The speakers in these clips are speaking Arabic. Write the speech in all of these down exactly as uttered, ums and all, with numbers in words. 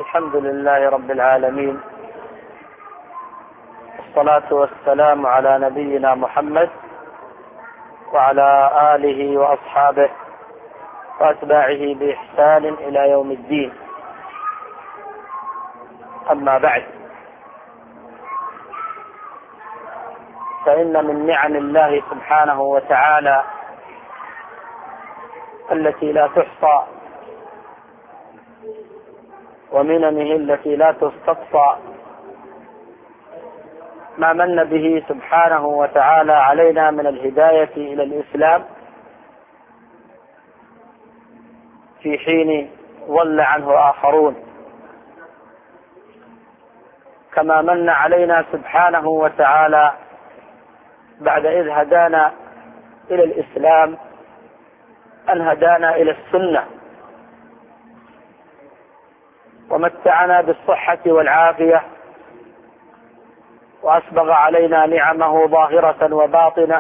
الحمد لله رب العالمين، والصلاة والسلام على نبينا محمد وعلى آله وأصحابه وأتباعه بإحسان إلى يوم الدين. أما بعد، فإن من نعم الله سبحانه وتعالى التي لا تحصى ومننه التي لا تستقصى ما من به سبحانه وتعالى علينا من الهداية إلى الإسلام في حين ضل عنه آخرون، كما من علينا سبحانه وتعالى بعد إذ هدانا إلى الإسلام أن هدانا إلى السنة ومتعنا بالصحة والعافية، وأسبغ علينا نعمه ظاهرة وباطنة،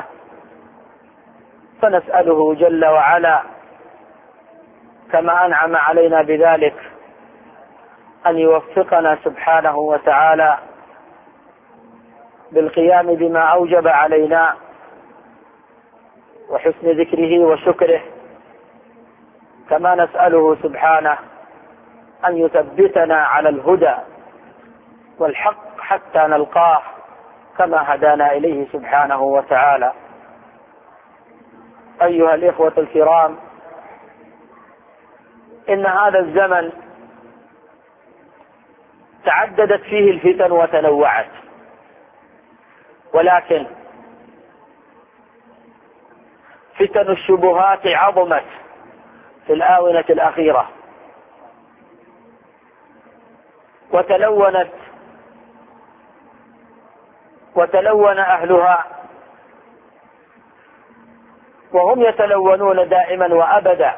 فنسأله جل وعلا كما أنعم علينا بذلك أن يوفقنا سبحانه وتعالى بالقيام بما أوجب علينا وحسن ذكره وشكره، كما نسأله سبحانه أن يثبتنا على الهدى والحق حتى نلقاه كما هدانا إليه سبحانه وتعالى. أيها الإخوة الكرام، إن هذا الزمن تعددت فيه الفتن وتنوعت، ولكن فتن الشبهات عظمت في الآونة الأخيرة وتلونت وتلون أهلها، وهم يتلونون دائما وأبدا.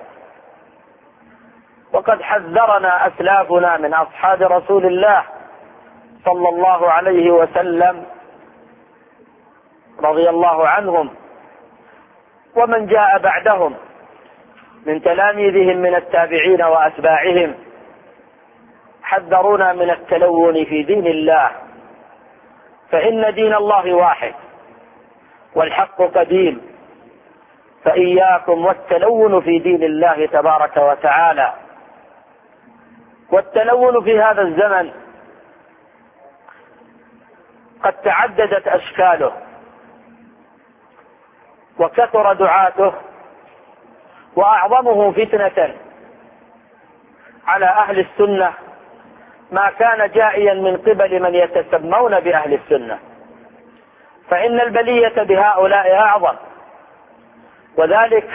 وقد حذرنا أسلافنا من أصحاب رسول الله صلى الله عليه وسلم رضي الله عنهم ومن جاء بعدهم من تلاميذهم من التابعين وأتباعهم، حذرونا من التلون في دين الله، فإن دين الله واحد والحق قديم، فإياكم والتلون في دين الله تبارك وتعالى. والتلون في هذا الزمن قد تعددت أشكاله وكثر دعاته، وأعظمه فتنة على أهل السنة ما كان جائيا من قبل من يتسمون بأهل السنة، فإن البلية بهؤلاء أعظم، وذلك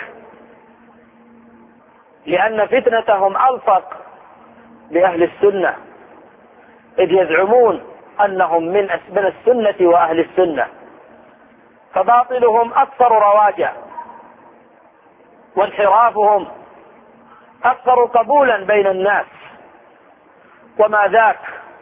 لأن فتنتهم ألصق بأهل السنة، إذ يزعمون أنهم من من السنة وأهل السنة، فباطلهم أكثر رواجا وانحرافهم أكثر قبولا بين الناس، وما ذاك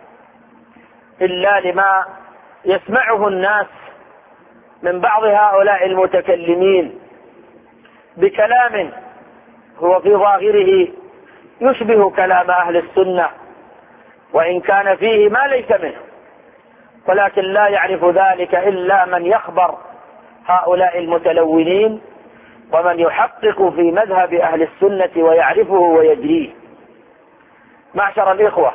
إلا لما يسمعه الناس من بعض هؤلاء المتكلمين بكلام هو في ظاهره يشبه كلام أهل السنة، وإن كان فيه ما ليس منه، ولكن لا يعرف ذلك إلا من يخبر هؤلاء المتلونين ومن يحقق في مذهب أهل السنة ويعرفه ويجريه. معشر الإخوة،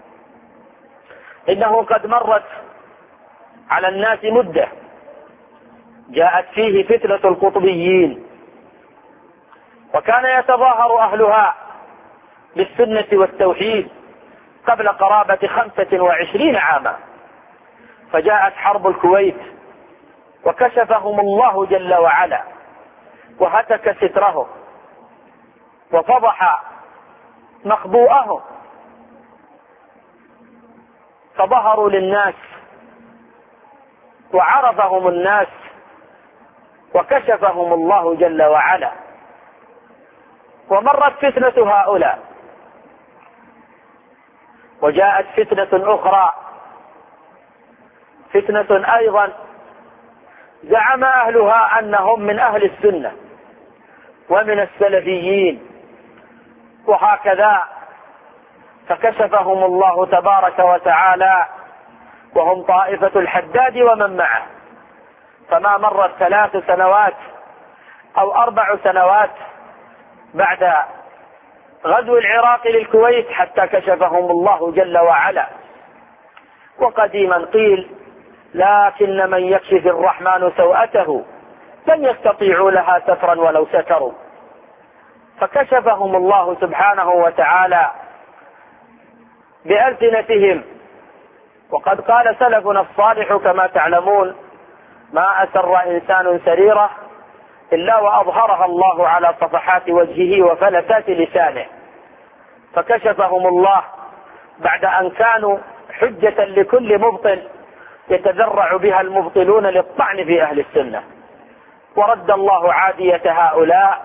إنه قد مرت على الناس مدة جاءت فيه فتنة القطبيين، وكان يتظاهر أهلها بالسنة والتوحيد قبل قرابة خمسة وعشرين عاما، فجاءت حرب الكويت وكشفهم الله جل وعلا وهتك ستره وفضح مخبوءهم، فظهروا للناس وعرفهم الناس وكشفهم الله جل وعلا. ومرت فتنة هؤلاء، وجاءت فتنة أخرى، فتنة أيضا زعم أهلها أنهم من أهل السنة ومن السلفيين، وهكذا فكشفهم الله تبارك وتعالى وهم طائفة الحداد ومن معه، فما مرت ثلاث سنوات أو أربع سنوات بعد غزو العراق للكويت حتى كشفهم الله جل وعلا. وقديما قيل: لكن من يكشف الرحمن سوءته لن يستطيعوا لها سترا ولو ستروا. فكشفهم الله سبحانه وتعالى بألسنتهم. وقد قال سلفنا الصالح كما تعلمون: ما أسر إنسان سريرة إلا وأظهرها الله على صفحات وجهه وفلتات لسانه. فكشفهم الله بعد أن كانوا حجة لكل مبطل يتذرع بها المبطلون للطعن في أهل السنة، ورد الله عادية هؤلاء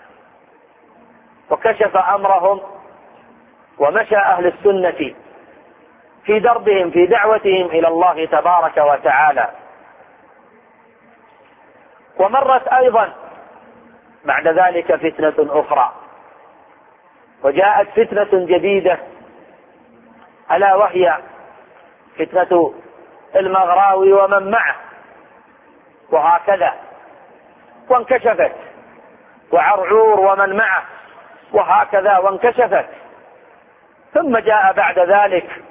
وكشف أمرهم، ومشى أهل السنة في دربهم في دعوتهم إلى الله تبارك وتعالى. ومرت أيضا بعد ذلك فتنة أخرى، وجاءت فتنة جديدة، ألا وهي فتنة المغراوي ومن معه، وهكذا. وانكشفت وعرعور ومن معه، وهكذا وانكشفت. ثم جاء بعد ذلك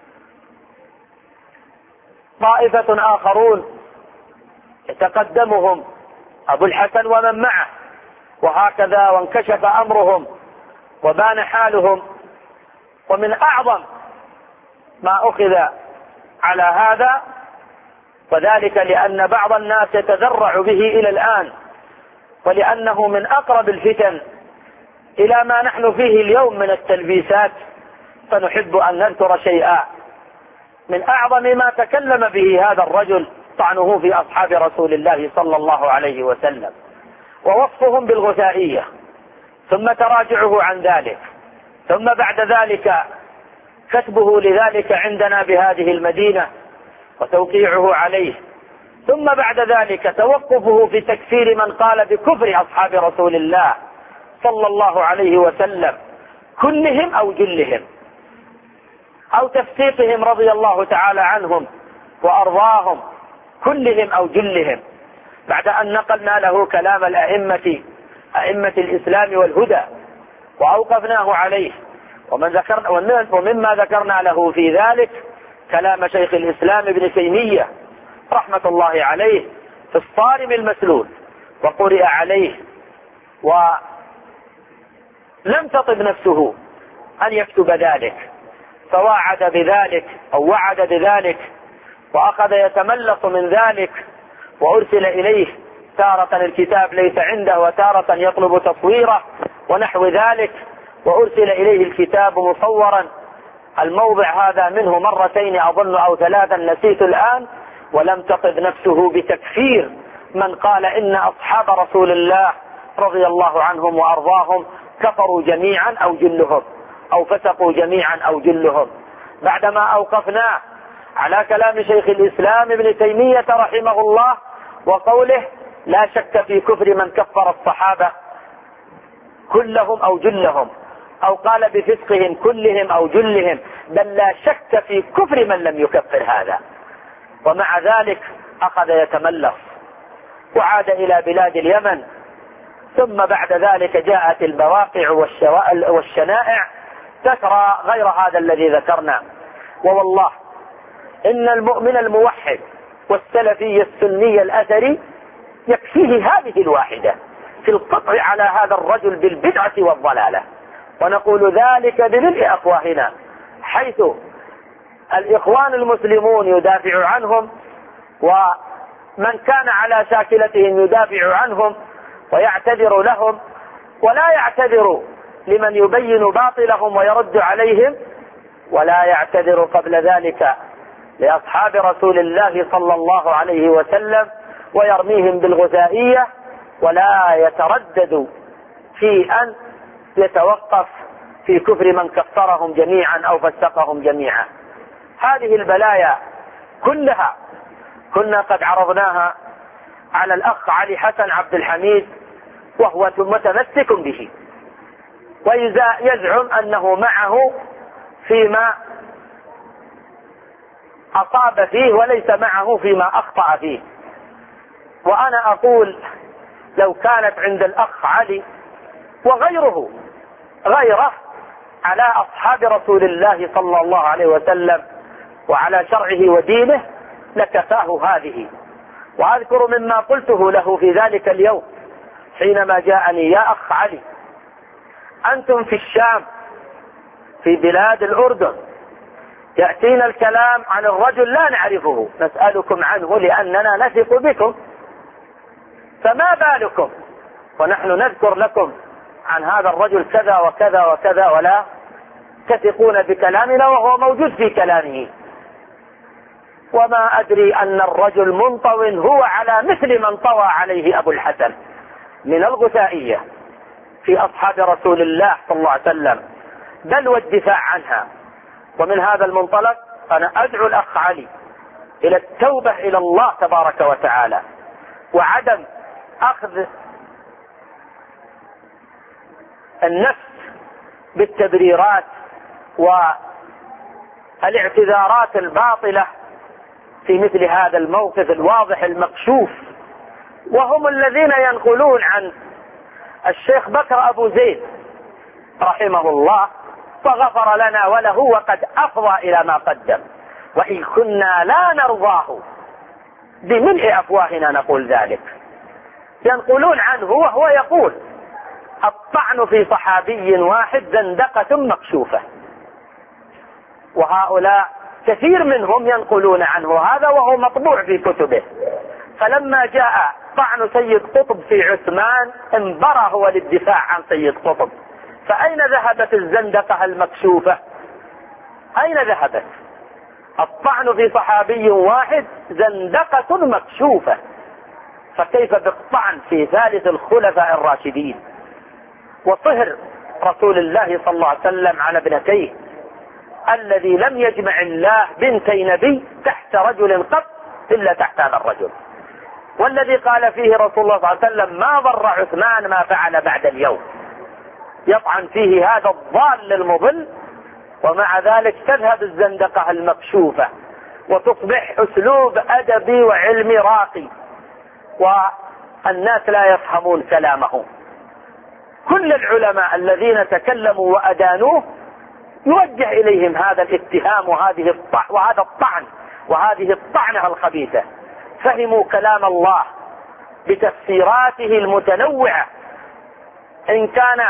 طائفة آخرون يتقدمهم أبو الحسن ومن معه، وهكذا وانكشف أمرهم وبان حالهم. ومن أعظم ما أخذ على هذا، وذلك لأن بعض الناس يتذرع به إلى الآن، ولأنه من أقرب الفتن إلى ما نحن فيه اليوم من التلبيسات، فنحب أن نذكر شيئا. من أعظم ما تكلم به هذا الرجل طعنه في أصحاب رسول الله صلى الله عليه وسلم، ووصفهم بالغثائية، ثم تراجعه عن ذلك، ثم بعد ذلك كتبه لذلك عندنا بهذه المدينة وتوقيعه عليه، ثم بعد ذلك توقفه في تكفير من قال بكفر أصحاب رسول الله صلى الله عليه وسلم كلهم أو جلهم، أو تفسيقهم رضي الله تعالى عنهم وأرضاهم كلهم أو جلهم، بعد أن نقلنا له كلام الأئمة أئمة الإسلام والهدى وأوقفناه عليه. ومن ذكرنا ومما ذكرنا له في ذلك كلام شيخ الإسلام ابن تيمية رحمة الله عليه في الصارم المسلول، وقرئ عليه ولم تطب نفسه أن يكتب ذلك، فوعد بذلك أو وعد بذلك، وأخذ يتملص من ذلك، وأرسل إليه تارة الكتاب ليس عنده وتارة يطلب تصويره ونحو ذلك، وأرسل إليه الكتاب مصورا. الموضع هذا منه مرتين أظن أو ثلاثا نسيت الآن. ولم تطب نفسه بتكفير من قال إن أصحاب رسول الله رضي الله عنهم وأرضاهم كفروا جميعا أو جلهم، أو فسقوا جميعا أو جلهم، بعدما أوقفناه على كلام شيخ الإسلام ابن تيمية رحمه الله وقوله: لا شك في كفر من كفر الصحابة كلهم أو جلهم، أو قال بفسقهم كلهم أو جلهم، بل لا شك في كفر من لم يكفر هذا. ومع ذلك أخذ يتملص وعاد إلى بلاد اليمن. ثم بعد ذلك جاءت البواقع والشنائع تكرى غير هذا الذي ذكرنا. ووالله إن المؤمن الموحد والسلفي السني الأثري يكفيه هذه الواحدة في القطع على هذا الرجل بالبدعة والضلالة، ونقول ذلك بملء أفواهنا، حيث الإخوان المسلمون يدافع عنهم، ومن كان على شاكلتهم يدافع عنهم ويعتذر لهم، ولا يعتذر لمن يبين باطلهم ويرد عليهم، ولا يعتذر قبل ذلك لأصحاب رسول الله صلى الله عليه وسلم ويرميهم بالغثائية، ولا يتردد في أن يتوقف في كفر من كفرهم جميعا أو فسقهم جميعا. هذه البلايا كلها كنا قد عرضناها على الأخ علي حسن عبد الحميد، وهو متمسك به ويزعم أنه معه فيما أصاب فيه وليس معه فيما أخطأ فيه. وأنا أقول لو كانت عند الأخ علي وغيره غيره على أصحاب رسول الله صلى الله عليه وسلم وعلى شرعه ودينه لكفاه هذه. وأذكر مما قلته له في ذلك اليوم حينما جاءني: يا أخ علي، أنتم في الشام في بلاد الأردن يأتينا الكلام عن الرجل لا نعرفه، نسألكم عنه لأننا نثق بكم، فما بالكم ونحن نذكر لكم عن هذا الرجل كذا وكذا وكذا ولا تثقون بكلامنا وهو موجود في كلامه؟ وما أدري أن الرجل منطو هو على مثل من طوى عليه أبو الحسن من الغثائية في أصحاب رسول الله صلى الله عليه وسلم، بل والدفاع عنها. ومن هذا المنطلق أنا أدعو الأخ علي إلى التوبة إلى الله تبارك وتعالى، وعدم أخذ النفس بالتبريرات والاعتذارات الباطلة في مثل هذا الموقف الواضح المكشوف. وهم الذين ينقلون عن الشيخ بكر أبو زيد رحمه الله فغفر لنا وله وقد أفضى إلى ما قدم، وإن كنا لا نرضاه بملء أفواهنا نقول ذلك. ينقلون عنه وهو يقول: الطعن في صحابي واحد زندقة مكشوفة. وهؤلاء كثير منهم ينقلون عنه هذا وهو مطبوع في كتبه. فلما جاء طعن سيد قطب في عثمان انبرى هو للدفاع عن سيد قطب، فأين ذهبت الزندقة المكشوفة؟ أين ذهبت؟ الطعن في صحابي واحد زندقة مكشوفة، فكيف بالطعن في ثالث الخلفاء الراشدين وصهر رسول الله صلى الله عليه وسلم على ابنتيه الذي لم يجمع الله بنتي نبي تحت رجل قط إلا تحت هذا الرجل، والذي قال فيه رسول الله صلى الله عليه وسلم: ما ضر عثمان ما فعل بعد اليوم. يطعن فيه هذا الضال المضل، ومع ذلك تذهب الزندقة المكشوفة وتصبح أسلوب أدبي وعلمي راقي، والناس لا يفهمون كلامه. كل العلماء الذين تكلموا وأدانوه يوجه إليهم هذا الاتهام وهذه الطعن وهذا الطعن وهذه الطعنة الخبيثة. فهموا كلام الله بتفسيراته المتنوعة، إن كان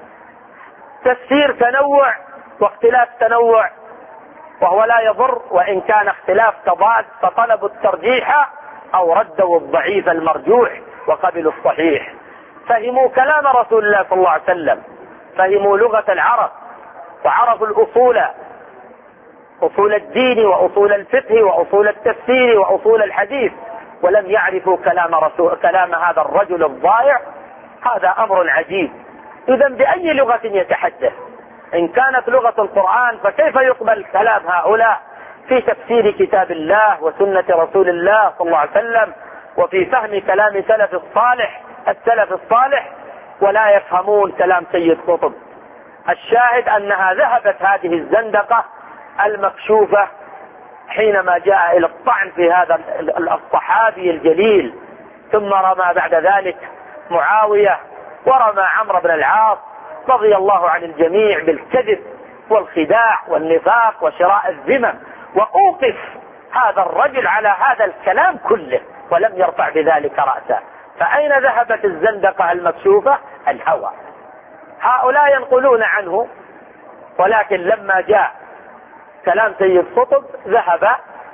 تفسير تنوع واختلاف تنوع وهو لا يضر، وإن كان اختلاف تضاد فطلبوا الترجيح أو ردوا الضعيف المرجوح وقبلوا الصحيح. فهموا كلام رسول الله صلى الله عليه وسلم، فهموا لغة العرب وعرفوا الأصول، أصول الدين وأصول الفقه وأصول التفسير وأصول الحديث، ولم يعرفوا كلام رسول كلام هذا الرجل الضائع. هذا أمر عجيب. إذا بأي لغة يتحدث؟ إن كانت لغة القرآن فكيف يقبل كلام هؤلاء في تفسير كتاب الله وسنة رسول الله صلى الله عليه وسلم وفي فهم كلام سلف الصالح السلف الصالح ولا يفهمون كلام سيد قطب؟ الشاهد أنها ذهبت هذه الزندقة المكشوفة حينما جاء إلى الطعن في هذا الصحابي الجليل، ثم رمى بعد ذلك معاوية ورمى عمرو بن العاص رضي الله عن الجميع بالكذب والخداع والنفاق وشراء الذمم، وأوقف هذا الرجل على هذا الكلام كله ولم يرفع بذلك رأسه. فأين ذهبت الزندقة المكشوفة؟ الهوى. هؤلاء ينقلون عنه، ولكن لما جاء كلام سيد قطب ذهب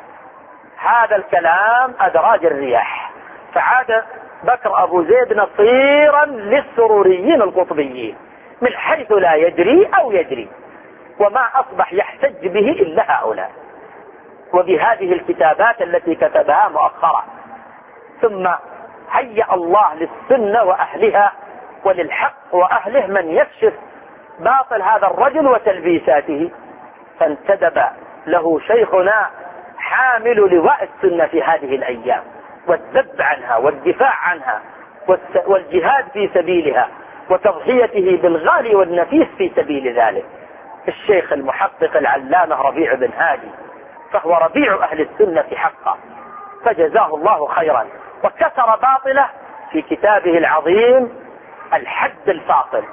هذا الكلام أدراج الرياح، فعاد بكر أبو زيد نصيرا للسروريين القطبيين من حيث لا يدري أو يدري، وما أصبح يحتج به إلا هؤلاء وبهذه الكتابات التي كتبها مؤخرا. ثم هيأ الله للسنة وأهلها وللحق وأهله من يكشف باطل هذا الرجل وتلبيساته، فانتدب له شيخنا حامل لواء السنة في هذه الأيام والذب عنها والدفاع عنها والجهاد في سبيلها وتضحيته بالغالي والنفيس في سبيل ذلك. الشيخ المحقق العلامة ربيع بن هادي، فهو ربيع أهل السنة حقا، فجزاه الله خيرا، وكسر باطله في كتابه العظيم الحد الفاصل.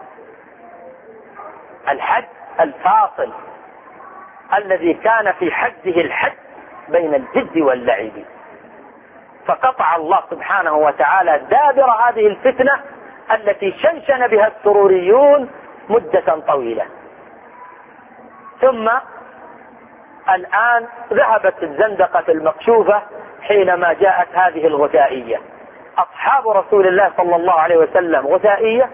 الحد الفاصل الذي كان في حده الحد بين الجد واللعب، فقطع الله سبحانه وتعالى دابر هذه الفتنة التي شنشن بها السروريون مدة طويلة. ثم الآن ذهبت الزندقة المكشوفة حينما جاءت هذه الغثائية. أصحاب رسول الله صلى الله عليه وسلم غثائية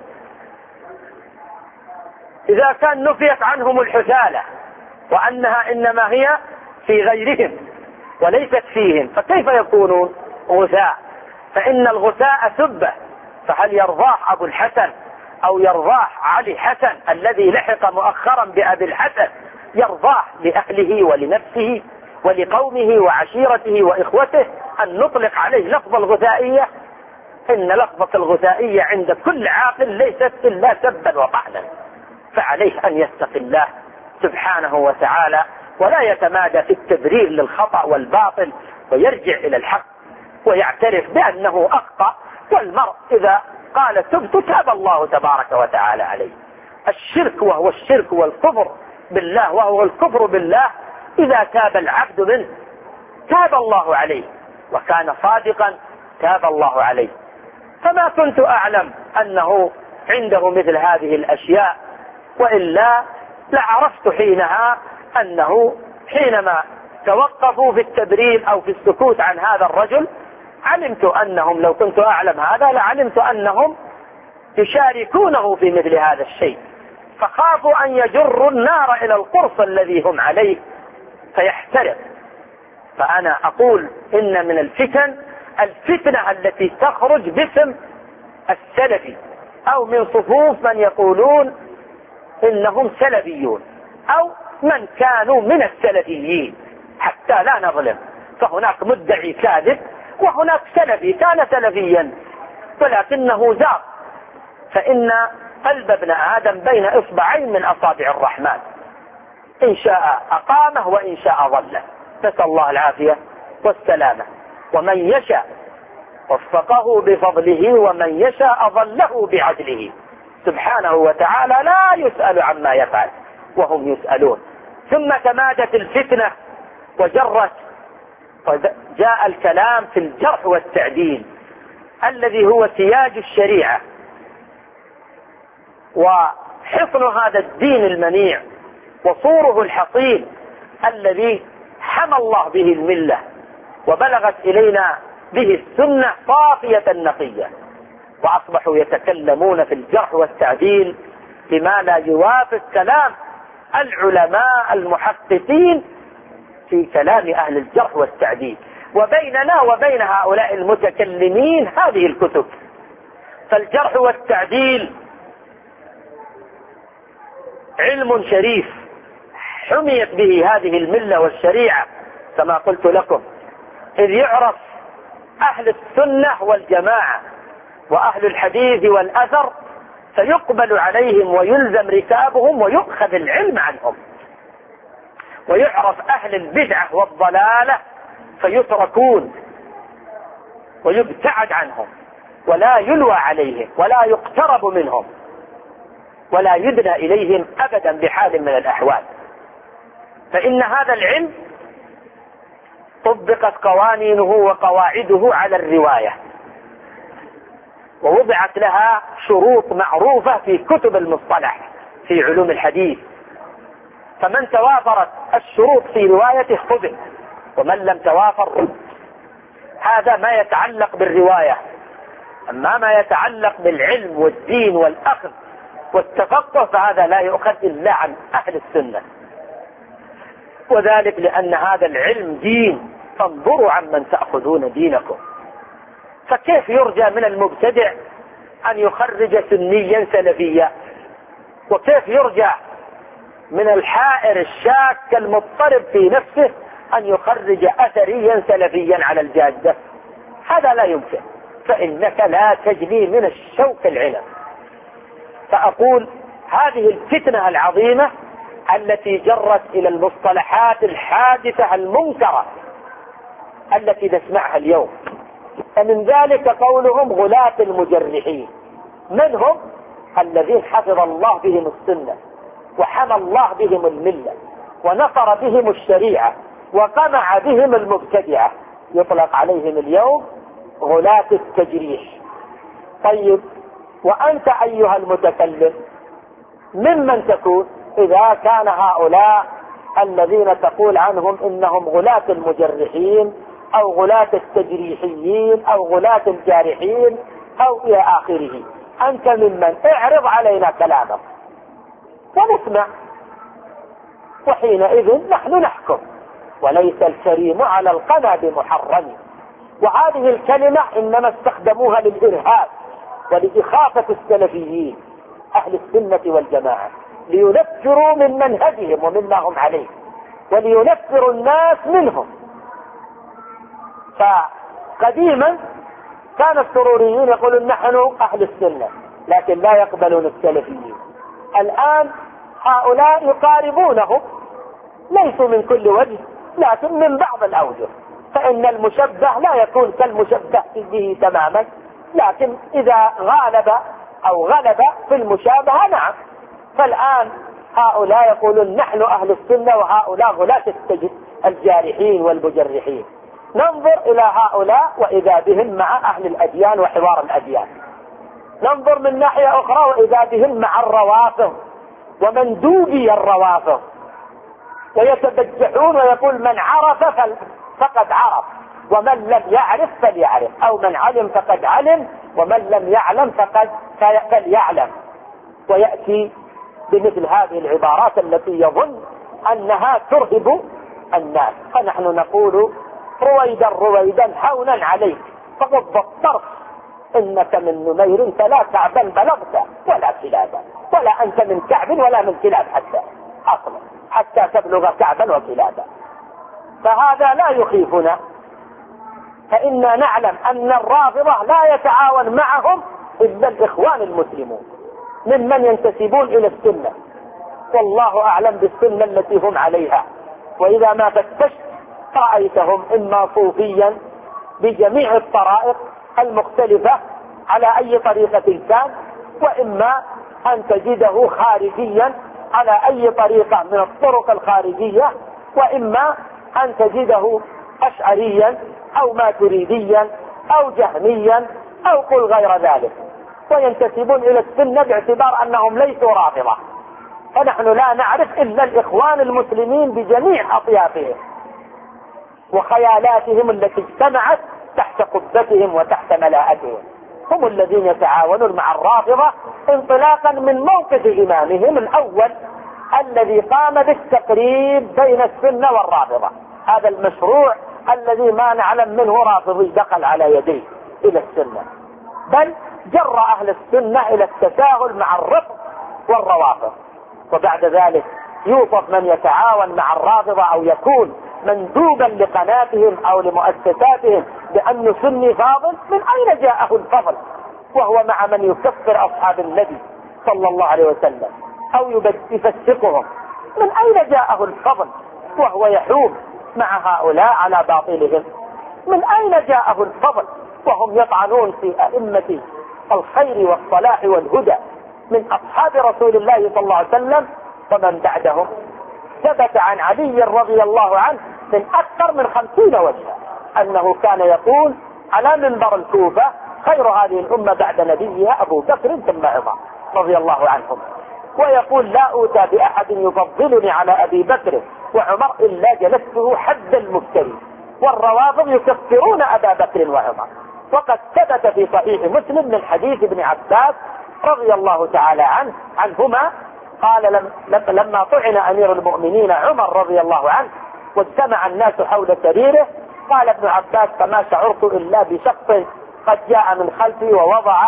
إذا كان نفيت عنهم الحثالة وأنها إنما هي في غيرهم وليست فيهم، فكيف يكونون غثاء؟ فإن الغثاء سبة، فهل يرضاه أبو الحسن أو يرضاه علي حسن الذي لحق مؤخرا بأبي الحسن، يرضاه لأهله ولنفسه ولقومه وعشيرته وإخوته أن نطلق عليه لفظ الغثائية؟ إن لفظة الغثائية عند كل عاقل ليست إلا سبا وطعنا، فعليه أن يتقي الله سبحانه وتعالى ولا يتمادى في التبرير للخطأ والباطل، ويرجع إلى الحق ويعترف بأنه أخطأ. والمرء إذا قال تبت تاب الله تبارك وتعالى عليه. الشرك وهو الشرك والكفر بالله وهو الكفر بالله، إذا تاب العبد منه تاب الله عليه، وكان صادقا تاب الله عليه. فما كنت أعلم أنه عنده مثل هذه الأشياء، وإلا لعرفت حينها أنه حينما توقفوا في التبرير أو في السكوت عن هذا الرجل علمت أنهم، لو كنت أعلم هذا لعلمت أنهم يشاركونه في مثل هذا الشيء، فخافوا أن يجروا النار إلى القرص الذي هم عليه فيحترق. فأنا أقول إن من الفتن الفتنة التي تخرج باسم السلفي أو من صفوف من يقولون إنهم سلفيون أو من كانوا من السلفيين، حتى لا نظلم، فهناك مدعي كاذب وهناك سلفي كان سلفيا ولكنه زاغ، فإن قلب ابن آدم بين إصبعين من أصابع الرحمن، إن شاء أقامه وإن شاء ظله، نسأل الله العافية والسلامة. ومن يشاء وفقه بفضله ومن يشاء ظله بعدله سبحانه وتعالى، لا يسأل عما يفعل وهم يسألون. ثم تمادت الفتنة وجرت، وجاء الكلام في الجرح والتعديل الذي هو سياج الشريعة وحصن هذا الدين المنيع وصوره الحصين الذي حمى الله به الملة وبلغت إلينا به السنة صافية نقية، وأصبحوا يتكلمون في الجرح والتعديل بما لا يوافق كلام العلماء المحققين في كلام أهل الجرح والتعديل. وبيننا وبين هؤلاء المتكلمين هذه الكتب، فالجرح والتعديل علم شريف حميت به هذه الملة والشريعة كما قلت لكم، إذ يعرف أهل السنة والجماعة وأهل الحديث والأثر فيقبل عليهم ويلزم ركابهم ويؤخذ العلم عنهم، ويعرف أهل البدعة والضلالة فيتركون ويبتعد عنهم ولا يلوى عليهم ولا يقترب منهم ولا يدنى إليهم أبدا بحال من الأحوال. فإن هذا العلم طبقت قوانينه وقواعده على الرواية، ووضعت لها شروط معروفة في كتب المصطلح في علوم الحديث، فمن توافرت الشروط في روايته قبل ومن لم توافر. هذا ما يتعلق بالرواية. أما ما يتعلق بالعلم والدين والأخذ والتفقه فهذا لا يؤخذ إلا عن أهل السنة، وذلك لأن هذا العلم دين، فانظروا عمن تأخذون دينكم. فكيف يرجى من المبتدع أن يخرج سنيا سلفيا؟ وكيف يرجى من الحائر الشاك المضطرب في نفسه أن يخرج أثريا سلفيا على الجادة؟ هذا لا يمكن، فإنك لا تجني من الشوك العنب. فأقول هذه الفتنة العظيمة التي جرت إلى المصطلحات الحادثة المنكرة التي نسمعها اليوم. فمن ذلك قولهم غلاة المجرحين. من هم؟ الذين حفظ الله بهم السنة وحمى الله بهم الملة ونصر بهم الشريعة وقمع بهم المبتدعة، يطلق عليهم اليوم غلاة التجريح. طيب، وأنت أيها المتكلم ممن تكون إذا كان هؤلاء الذين تقول عنهم إنهم غلاة المجرحين أو غلاة التجريحيين أو غلاة الجارحين أو إلى آخره؟ أنت ممن؟ اعرض علينا كلامك ونسمع، وحينئذ نحن نحكم. وليس الكريم على القنا بمحرم. وهذه الكلمة إنما استخدموها للإرهاب ولإخافة السلفيين أهل السنة والجماعة، لينفروا من منهجهم ومما هم عليه، ولينفروا الناس منهم. فقديما كان السروريين يقولون نحن أهل السنة، لكن لا يقبلون السلفيين. الآن هؤلاء يقاربونهم، ليسوا من كل وجه لكن من بعض الأوجه، فإن المشبه لا يكون كالمشبه به تماما، لكن إذا غالب أو غلب في المشابهة نعم. فالآن هؤلاء يقولون نحن أهل السنة وهؤلاء غلاة الجارحين والمجرحين. ننظر إلى هؤلاء وإذا بهم مع أهل الأديان وحوار الأديان. ننظر من ناحية أخرى وإذا بهم مع الروافض ومندوبي الروافض، ويتبجحون ويقول من عرف فقد عرف ومن لم يعرف فليعرف، أو من علم فقد علم ومن لم يعلم فقد فليعلم. ويأتي بمثل هذه العبارات التي يظن أنها ترهب الناس. فنحن نقول رويدا رويدا حونا عليك فغض الطرف، إنك من نمير فلا كعبا بلغت ولا كلابا، ولا أنت من كعب ولا من كلاب حتى أصلا حتى تبلغ كعبا وكلابا. فهذا لا يخيفنا، فإنا نعلم أن الرافضة لا يتعاون معهم إلا الإخوان المسلمون ممن ينتسبون إلى السنة، والله أعلم بالسنة التي هم عليها. وإذا ما فتشت رأيتهم إما صوفيا بجميع الطرائق المختلفة على أي طريقة كان، وإما أن تجده خارجيا على أي طريقة من الطرق الخارجية، وإما أن تجده أشعريا أو ماتريديا أو جهميا أو قل غير ذلك، وينتسبون إلى السنة باعتبار أنهم ليسوا رافضة. فنحن لا نعرف إلا الإخوان المسلمين بجميع أطيافهم وخيالاتهم التي اجتمعت تحت قبتهم وتحت ملاءتهم، هم الذين يتعاونون مع الرافضة انطلاقا من موقف إمامهم الأول الذي قام بالتقريب بين السنة والرافضة. هذا المشروع الذي ما نعلم منه رافضي دخل على يديه إلى السنة، بل جر أهل السنة إلى التساهل مع الرفض والروافض. وبعد ذلك يوصف من يتعاون مع الرافضة أو يكون مندوبا لقناتهم أو لمؤسساتهم بأنه سني فاضل. من أين جاءه الفضل وهو مع من يكفر أصحاب النبي صلى الله عليه وسلم أو يفسقهم؟ من أين جاءه الفضل وهو يحوم مع هؤلاء على باطلهم؟ من أين جاءه الفضل وهم يطعنون في أئمة الخير والصلاح والهدى من أصحاب رسول الله صلى الله عليه وسلم ومن بعدهم؟ ثبت عن علي رضي الله عنه من أكثر من خمسين وجها أنه كان يقول على منبر الكوفة خير هذه الأمة بعد نبيها أبو بكر ثم عمر رضي الله عنهم، ويقول لا أوتى بأحد يفضلني على أبي بكر وعمر إلا جلسته حد المفتري. والروافض يكفرون أبا بكر وعمر. وقد ثبت في صحيح مسلم من حديث ابن عباس رضي الله تعالى عنه عنهما قال لما طعن أمير المؤمنين عمر رضي الله عنه واجتمع الناس حول سريره، قال ابن عباس فما شعرت إلا بشخص قد جاء من خلفي ووضع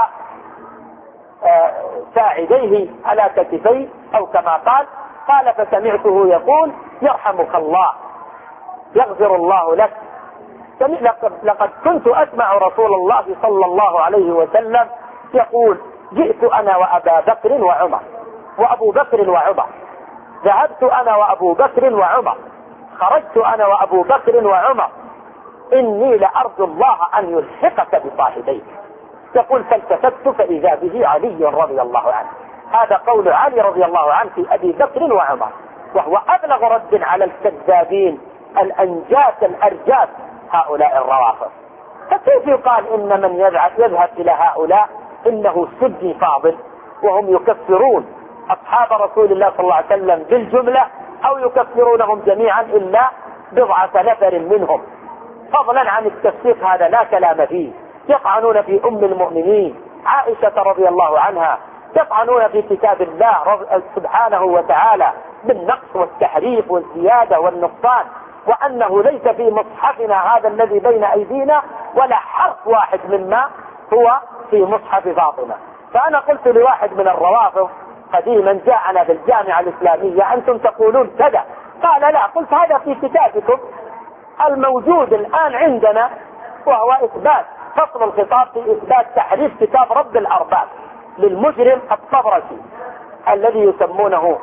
ساعديه على كتفي أو كما قال قال فسمعته يقول يرحمك الله يغفر الله لك. لقد كنت أسمع رسول الله صلى الله عليه وسلم يقول جئت أنا وأبا بكر وعمر وأبو بكر وعمر ذهبت أنا وأبو بكر وعمر، خرجت أنا وأبو بكر وعمر، إني لأرجو الله أن يلحقك بصاحبيك. يقول فالتفت فإذا به علي رضي الله عنه. هذا قول علي رضي الله عنه في أبي بكر وعمر، وهو أبلغ رد على الكذابين الأنجاس الأرجاس هؤلاء الروافض. فكيف يقال إن من يذهب إلى هؤلاء إنه سني فاضل وهم يكفرون أصحاب رسول الله صلى الله عليه وسلم بالجملة، أو يكفرونهم جميعا إلا بضعة نفر منهم، فضلا عن التفسيق هذا لا كلام فيه. يطعنون في أم المؤمنين عائشة رضي الله عنها، يطعنون في كتاب الله سبحانه وتعالى بالنقص والتحريف والزيادة والنقصان، وأنه ليس في مصحفنا هذا الذي بين أيدينا ولا حرف واحد مما هو في مصحف فاطمة. فأنا قلت لواحد من الروافض قديما جاءنا في الجامعة الإسلامية أنتم تقولون كذا، قال لا. قلت هذا في كتابكم الموجود الآن عندنا، وهو إثبات فصل الخطاب في إثبات تحريف كتاب رب الأرباب للمجرم الطبرسي الذي يسمونه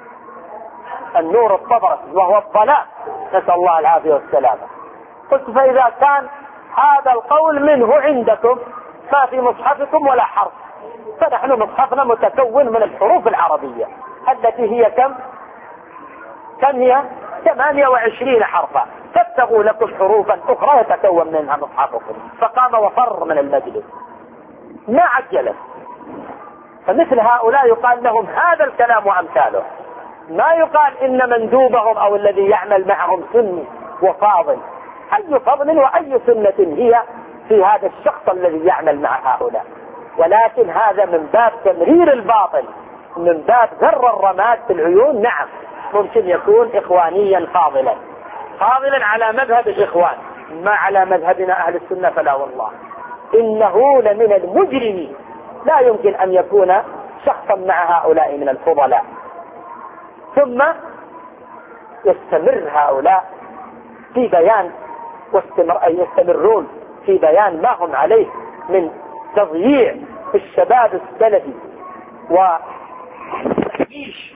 النور الطبرسي، وهو الضلال، نسأل الله العافية والسلامة. قلت فإذا كان هذا القول منه عندكم ما في مصحفكم ولا حرف، فنحن مصحفنا متكون من الحروف العربية التي هي كم كم هي ثمانية وعشرين حرفا، فابتغوا لكم حروفا أخرى يتكون منها مصحفكم. فقام وفر من المجلس ما عجله. فمثل هؤلاء يقال لهم هذا الكلام وأمثاله، ما يقال إن مندوبهم أو الذي يعمل معهم سني وفاضل. أي فضل وأي سنة هي في هذا الشخص الذي يعمل مع هؤلاء؟ ولكن هذا من باب تمرير الباطل، من باب ذر الرماد في العيون. نعم ممكن يكون إخوانيا فاضلا فاضلا على مذهب الإخوان، ما على مذهبنا أهل السنة فلا والله، إنه لمن المجرمين. لا يمكن أن يكون شخصا مع هؤلاء من الفضلاء. ثم يستمر هؤلاء في بيان واستمر أي يستمرون في بيان ما هم عليه من تضييع الشباب السلفي وتعيش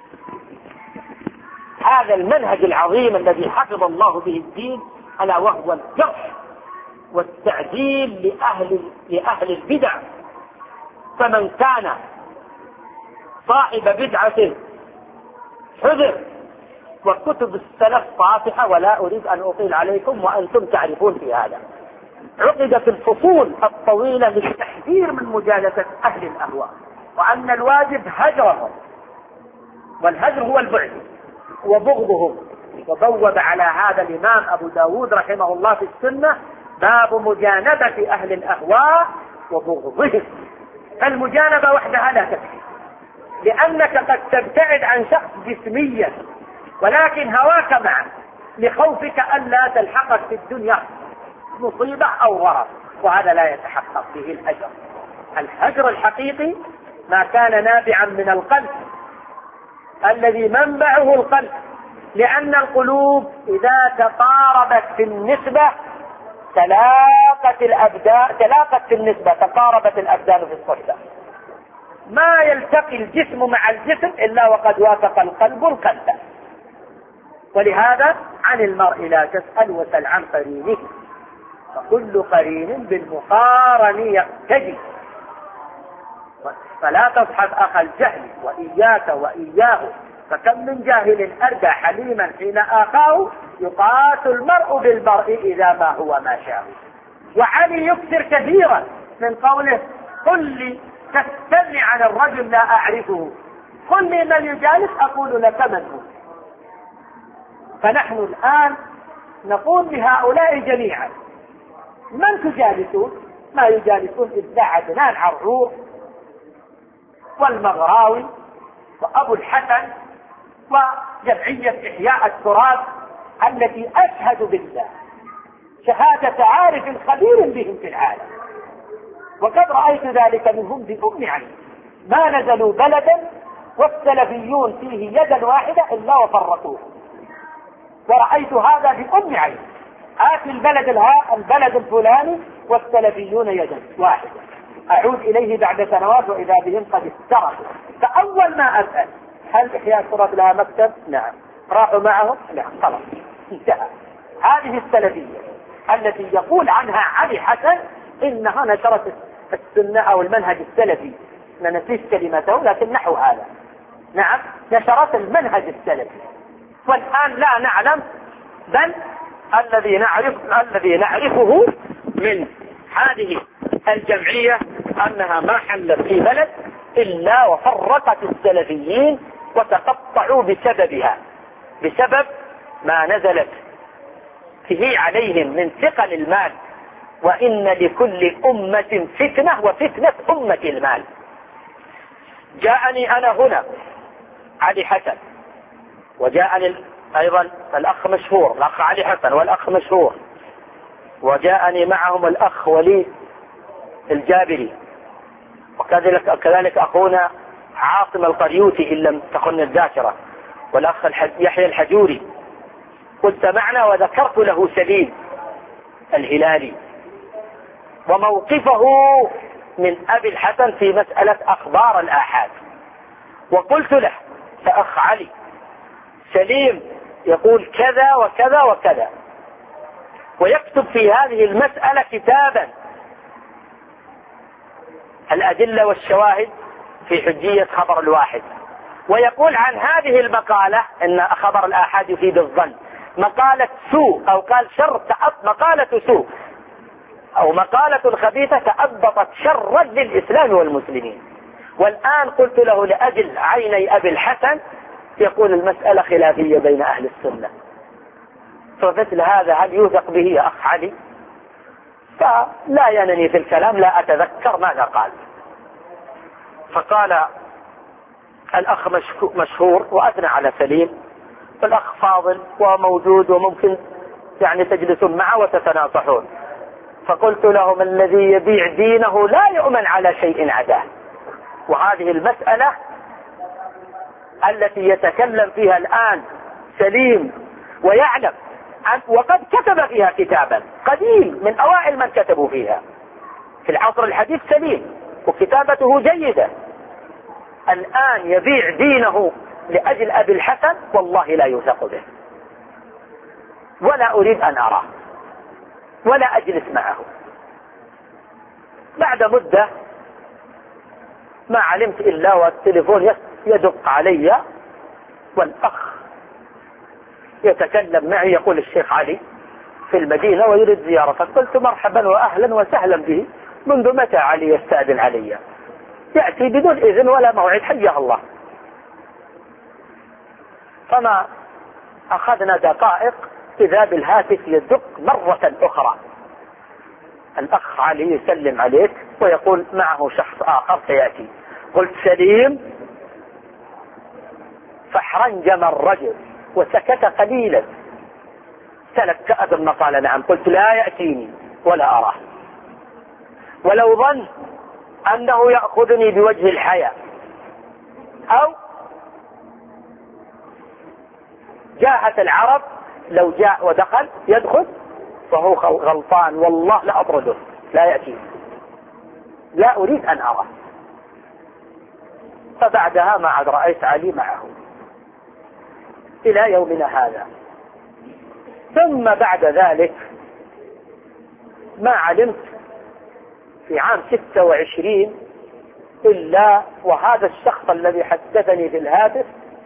هذا المنهج العظيم الذي حفظ الله به الدين، ألا وهو الجرح والتعديل لأهل لأهل البدع. فمن كان صاحب بدعة حذر، وكتب السلف صافحة ولا أريد أن أطيل عليكم وأنتم تعرفون في هذا. عقدت الفصول الطويلة للتحذير من مجالسة أهل الأهواء، وأن الواجب هجرهم، والهجر هو البعد وبغضهم. وبوب على هذا الإمام أبو داود رحمه الله في السنة باب مجانبة أهل الأهواء وبغضهم. فالمجانبة وحدها لا تكفي، لأنك قد تبتعد عن شخص جسميا ولكن هواك معه لخوفك أن لا تلحقك في الدنيا مصيبة أو غرض، وهذا لا يتحقق به الهجر. الهجر الحقيقي ما كان نابعا من القلب الذي منبعه القلب، لأن القلوب إذا تقاربت في النسبة تلاقت الأبدان تلاقت في النسبة تقاربت الأبدان في الصحبة. ما يلتقي الجسم مع الجسم إلا وقد وافق القلب القلب. ولهذا عن المرء لا تسأل وسل عن قرينه، فكل قرين بالمقارن يقتدي. فلا تصحب أخ الجهل وإياك وإياه، فكم من جاهل أردى حليما حين آخاه، يقاس المرء بالمرء إذا ما هو ما شاء. وعلي يكثر كثيرا من قوله قل لي تستمع عن الرجل لا أعرفه، قل لي من يجالس أقول لك من هو. فنحن الآن نقول لهؤلاء جميعا من تجالسون؟ ما يجالسون إلا عدنان عرعور والمغراوي وأبو الحسن وجمعية إحياء التراث التي أشهد بالله شهادة عارف خبير بهم في العالم، وقد رأيت ذلك منهم بأم عيني. ما نزلوا بلدا والسلفيون فيه يدا واحدة إلا وفرقوه، ورأيت هذا بأم عيني. آتي البلد الها البلد الفلاني والسلفيون يدا واحدة، أعود إليه بعد سنوات وإذا بهم قد استرقوا. فأول ما أسأل هل إحياء التراث لها مكتب؟ نعم. راحوا معهم؟ نعم. خلاص انتهى. هذه السلفية التي يقول عنها علي حسن إنها نشرت السنة أو المنهج السلفي، أنا نسيت كلمته لكن نحو هذا. نعم، نشرت المنهج السلفي. والآن لا نعلم، بل الذي نعرف الذي نعرفه من هذه الجمعية أنها ما حلت في بلد إلا وفرقت السلفيين وتقطعوا بسببها، بسبب ما نزلت فيه عليهم من ثقل المال. وإن لكل أمة فتنة وفتنة أمة المال. جاءني أنا هنا علي حسن، وجاءني أيضا الأخ مشهور، الأخ علي حسن والأخ مشهور، وجاءني معهم الأخ ولي الجابري، وكذلك كذلك أخونا عاصم القريوتي إن لم تخن الذاكرة، والأخ يحيى الحجوري. قلت معنا وذكرت له سليم الهلالي وموقفه من أبي الحسن في مسألة أخبار الآحاد، وقلت له فأخ علي سليم يقول كذا وكذا وكذا، ويكتب في هذه المسألة كتابا الأدلة والشواهد في حجية خبر الواحد، ويقول عن هذه المقالة إن خبر الآحاد يفيد الظن، مقالة سوء أو قال شر، مقالة سوء أو مقالة خبيثة تأبطت شرا للإسلام والمسلمين. والآن قلت له لأجل عيني أبي الحسن يقول المسألة خلافية بين أهل السنة، فمثل هذا هل يوثق به يا أخ علي؟ فلا ينني في الكلام، لا أتذكر ماذا قال. فقال الأخ مشهور وأثنى على سليم، والأخ فاضل وموجود وممكن يعني تجلسون معه وتتناصحون. فقلت لهم الذي يبيع دينه لا يؤمن على شيء عداه. وهذه المسألة التي يتكلم فيها الآن سليم ويعلم، وقد كتب فيها كتابا قديم من أوائل من كتبوا فيها في العصر الحديث سليم وكتابته جيدة، الآن يبيع دينه لأجل أبي الحسن، والله لا يوثق به، ولا أريد أن أراه ولا أجلس معه. بعد مدة ما علمت إلا والتليفون يدق علي والأخ يتكلم معي يقول الشيخ علي في المدينة ويريد زيارتك. قلت مرحبا وأهلا وسهلا به، منذ متى علي يستأذن علي؟ يأتي بدون إذن ولا موعد، حياه الله. فما أخذنا دقائق إذا بالهاتف يدق مرة أخرى، الأخ علي يسلم عليك ويقول معه شخص آخر سيأتي. قلت سليم، فاحرنجم الرجل وسكت قليلا، تلكأ ثم قال نعم. قلت لا يأتيني ولا أراه، ولو ظن أنه يأخذني بوجه الحياة أو جاءت العرب لو جاء ودخل يدخل فهو غلطان، والله لا أطرده، لا يأتي، لا أريد أن أراه. فبعدها ما عاد رأيت علي معه إلى يومنا هذا. ثم بعد ذلك ما علمت في عام ستة وعشرين إلا وهذا الشخص الذي حدثني في الهاتف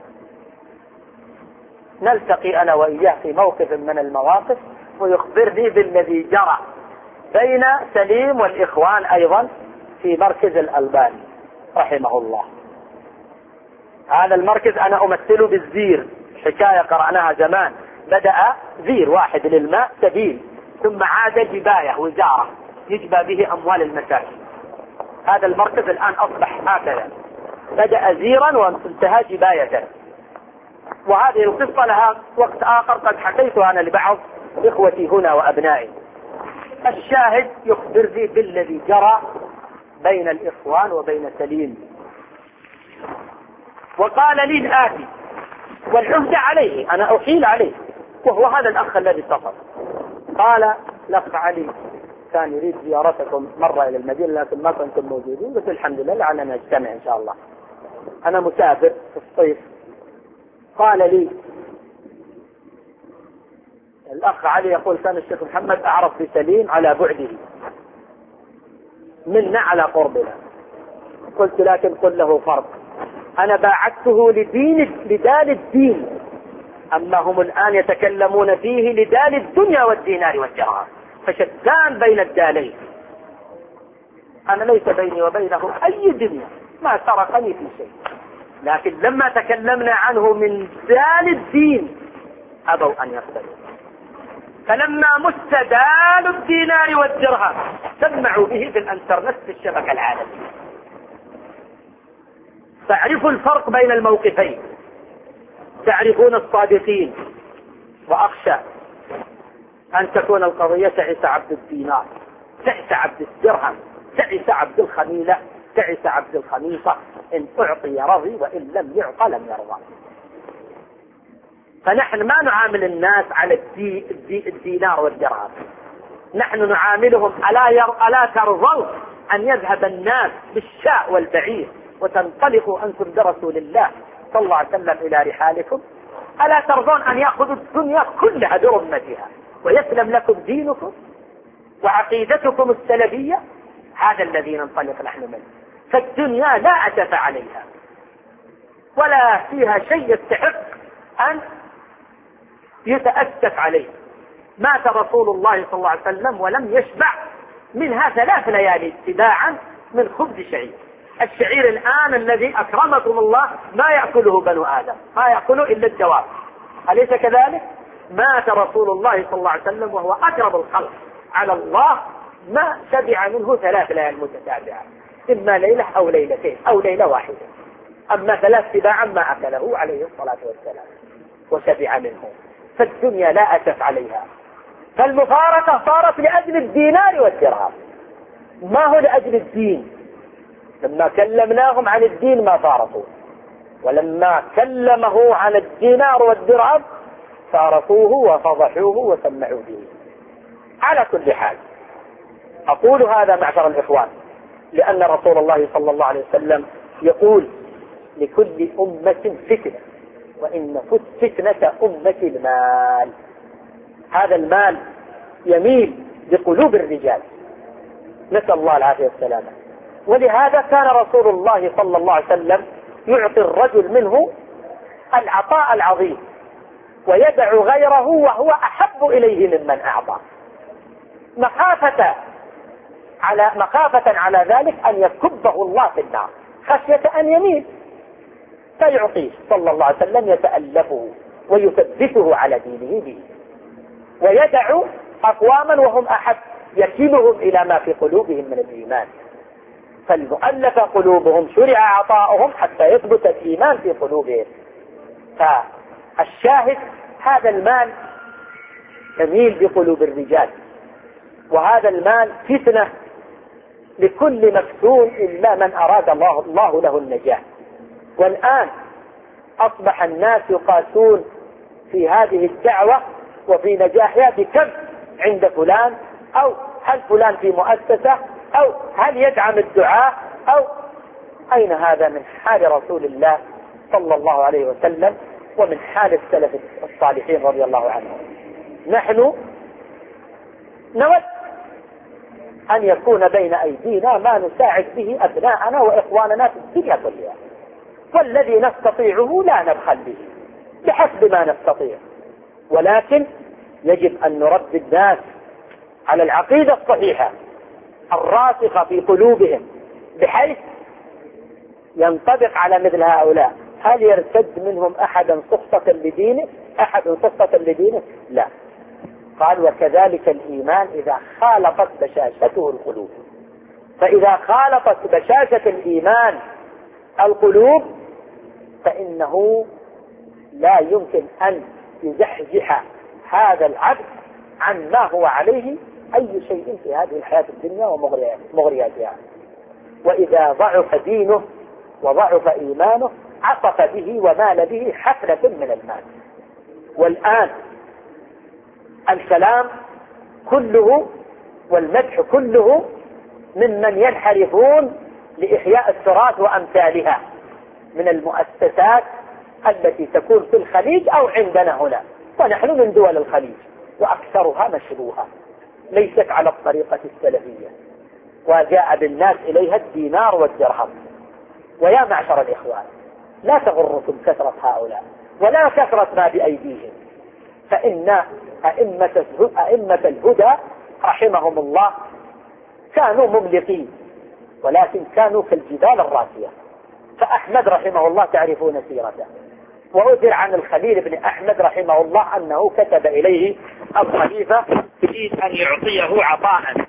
نلتقي أنا وإياه في موقف من المواقف ويخبرني بالذي جرى بين سليم والإخوان أيضا في مركز الألباني رحمه الله. هذا المركز أنا أمثله بالزير، حكاية قرأناها زمان، بدأ زير واحد للماء سبيل، ثم عاد جباية وزارة يجبى به أموال المساكين. هذا المركز الآن أصبح هكذا، بدأ زيرا وانتهى جباية. وهذه القصة لها وقت آخر قد حكيتها أنا لبعض إخوتي هنا وأبنائي. الشاهد يخبرني بالذي جرى بين الإخوان وبين سليم، وقال لي الآتي والعهد عليه، أنا أحيل عليه، وهو هذا الأخ الذي اتصل. قال الأخ علي كان يريد زيارتكم مرة إلى المدينة لكن ما كنتم موجودين، بس الحمد لله لعلنا نجتمع إن شاء الله. أنا مسافر في الصيف قال لي الأخ علي يقول كان الشيخ محمد أعرف بسليم على بعده منا على قربنا. قلت لكن قل له فرق، أنا باعدته لدين لدال الدين، أما هم الآن يتكلمون فيه لدال الدنيا والدينار والدرهم، فشتان بين الدالين. أنا ليس بيني وبينهم أي دنيا، ما سرقني في شيء، لكن لما تكلمنا عنه من دال الدين أبوا أن يقبلوا، فلما مس دال الدينار والدرهم سمعوا به في الانترنت في الشبكة العالمية. تعرفوا الفرق بين الموقفين، تعرفون الصادقين، وأخشى أن تكون القضية تعس عبد الدينار، تعس عبد الدرهم، تعس عبد الخميلة، تعس عبد الخميصة، إن أعطي رضي وإن لم يعطى لم يرضى. فنحن ما نعامل الناس على الدي الدي الدينار والدرهم، نحن نعاملهم ألا, ير... ألا ترضوا أن يذهب الناس بالشاء والبعير وتنطلقوا أنتم برسول الله صلى الله عليه وسلم إلى رحالكم؟ ألا ترضون أن يأخذوا الدنيا كلها برمتها ويسلم لكم دينكم وعقيدتكم السلبية؟ هذا الذي ننطلق نحن منه. فالدنيا لا أسف عليها ولا فيها شيء يستحق أن يتأسف عليه. مات رسول الله صلى الله عليه وسلم ولم يشبع منها ثلاث ليالي اتباعا من خبز شعير. الشعير الآن الذي أكرمكم الله ما يأكله بنو آدم، ما يأكله إلا الدواب، أليس كذلك؟ مات رسول الله صلى الله عليه وسلم وهو أكرم الخلق على الله، ما شبع منه ثلاث ليال متتابعة، إما ليلة أو ليلتين أو ليلة واحدة، أما ثلاث تباعا ما أكله عليه الصلاة والسلام وشبع منه. فالدنيا لا أسف عليها، فالمفارقة صارت لأجل الدينار والدرهم، ما هو لأجل الدين. لما كلمناهم عن الدين ما فارقوا، ولما كلمه عن الدينار والدرهم فارقوه وفضحوه وسمعوا به. على كل حال أقول هذا معشر الإخوان لأن رسول الله صلى الله عليه وسلم يقول لكل أمة فتنة، وإن فتنة أمة المال. هذا المال يميل بقلوب الرجال، نسأل الله العافية والسلامة. ولهذا كان رسول الله صلى الله عليه وسلم يعطي الرجل منه العطاء العظيم ويدع غيره وهو أحب إليه ممن أعطى، مخافة على مخافة على ذلك أن يكبه الله في النار، خشية أن يميل، فيعطيه صلى الله عليه وسلم يتألفه ويثبته على دينه به، ويدع أقواما وهم أحب يكلهم إلى ما في قلوبهم من الإيمان. فالمؤلف قلوبهم شرع عطاؤهم حتى يثبت الإيمان في قلوبهم. فالشاهد هذا المال يميل بقلوب الرجال، وهذا المال فتنة لكل مفتون إلا من أراد الله, الله له النجاة. والآن أصبح الناس يقاسون في هذه الدعوة وفي نجاحها بكم عند فلان، أو هل فلان في مؤسسة، أو هل يدعم الدعاء، أو أين هذا من حال رسول الله صلى الله عليه وسلم ومن حال السلف الصالحين رضي الله عنهم؟ نحن نود أن يكون بين أيدينا ما نساعد به أبناءنا وإخواننا في الدنيا كلها، والذي نستطيعه لا نبخل به بحسب ما نستطيع، ولكن يجب أن نربي الناس على العقيدة الصحيحة الراسخة في قلوبهم، بحيث ينطبق على مثل هؤلاء. هل يرتد منهم أحدا سخطة لدينه أحد سخطة لدينه؟ لا. قال وكذلك الإيمان إذا خالطت بشاشته القلوب، فإذا خالطت بشاشة الإيمان القلوب فإنه لا يمكن أن يزحزح هذا العبد عن ما هو عليه أي شيء في هذه الحياة الدنيا ومغرياتها. وإذا ضعف دينه وضعف إيمانه عطف به ومال به حفلة من المال. والآن الكلام كله والمدح كله ممن ينحرفون لإحياء التراث وأمثالها من المؤسسات التي تكون في الخليج أو عندنا هنا، ونحن من دول الخليج وأكثرها مشبوهة ليست على الطريقة السلفية، وجاء بالناس إليها الدينار والدرهم. ويا معشر الإخوان، لا تغركم كثرة هؤلاء ولا كثرة ما بأيديهم، فإن أئمة أئمة الهدى رحمهم الله كانوا مملقين، ولكن كانوا كالجبال الراسية. فأحمد رحمه الله تعرفون سيرته، وأثر عن الخليل بن أحمد رحمه الله أنه كتب إليه الخليفة يريد أن يعطيه عطاء،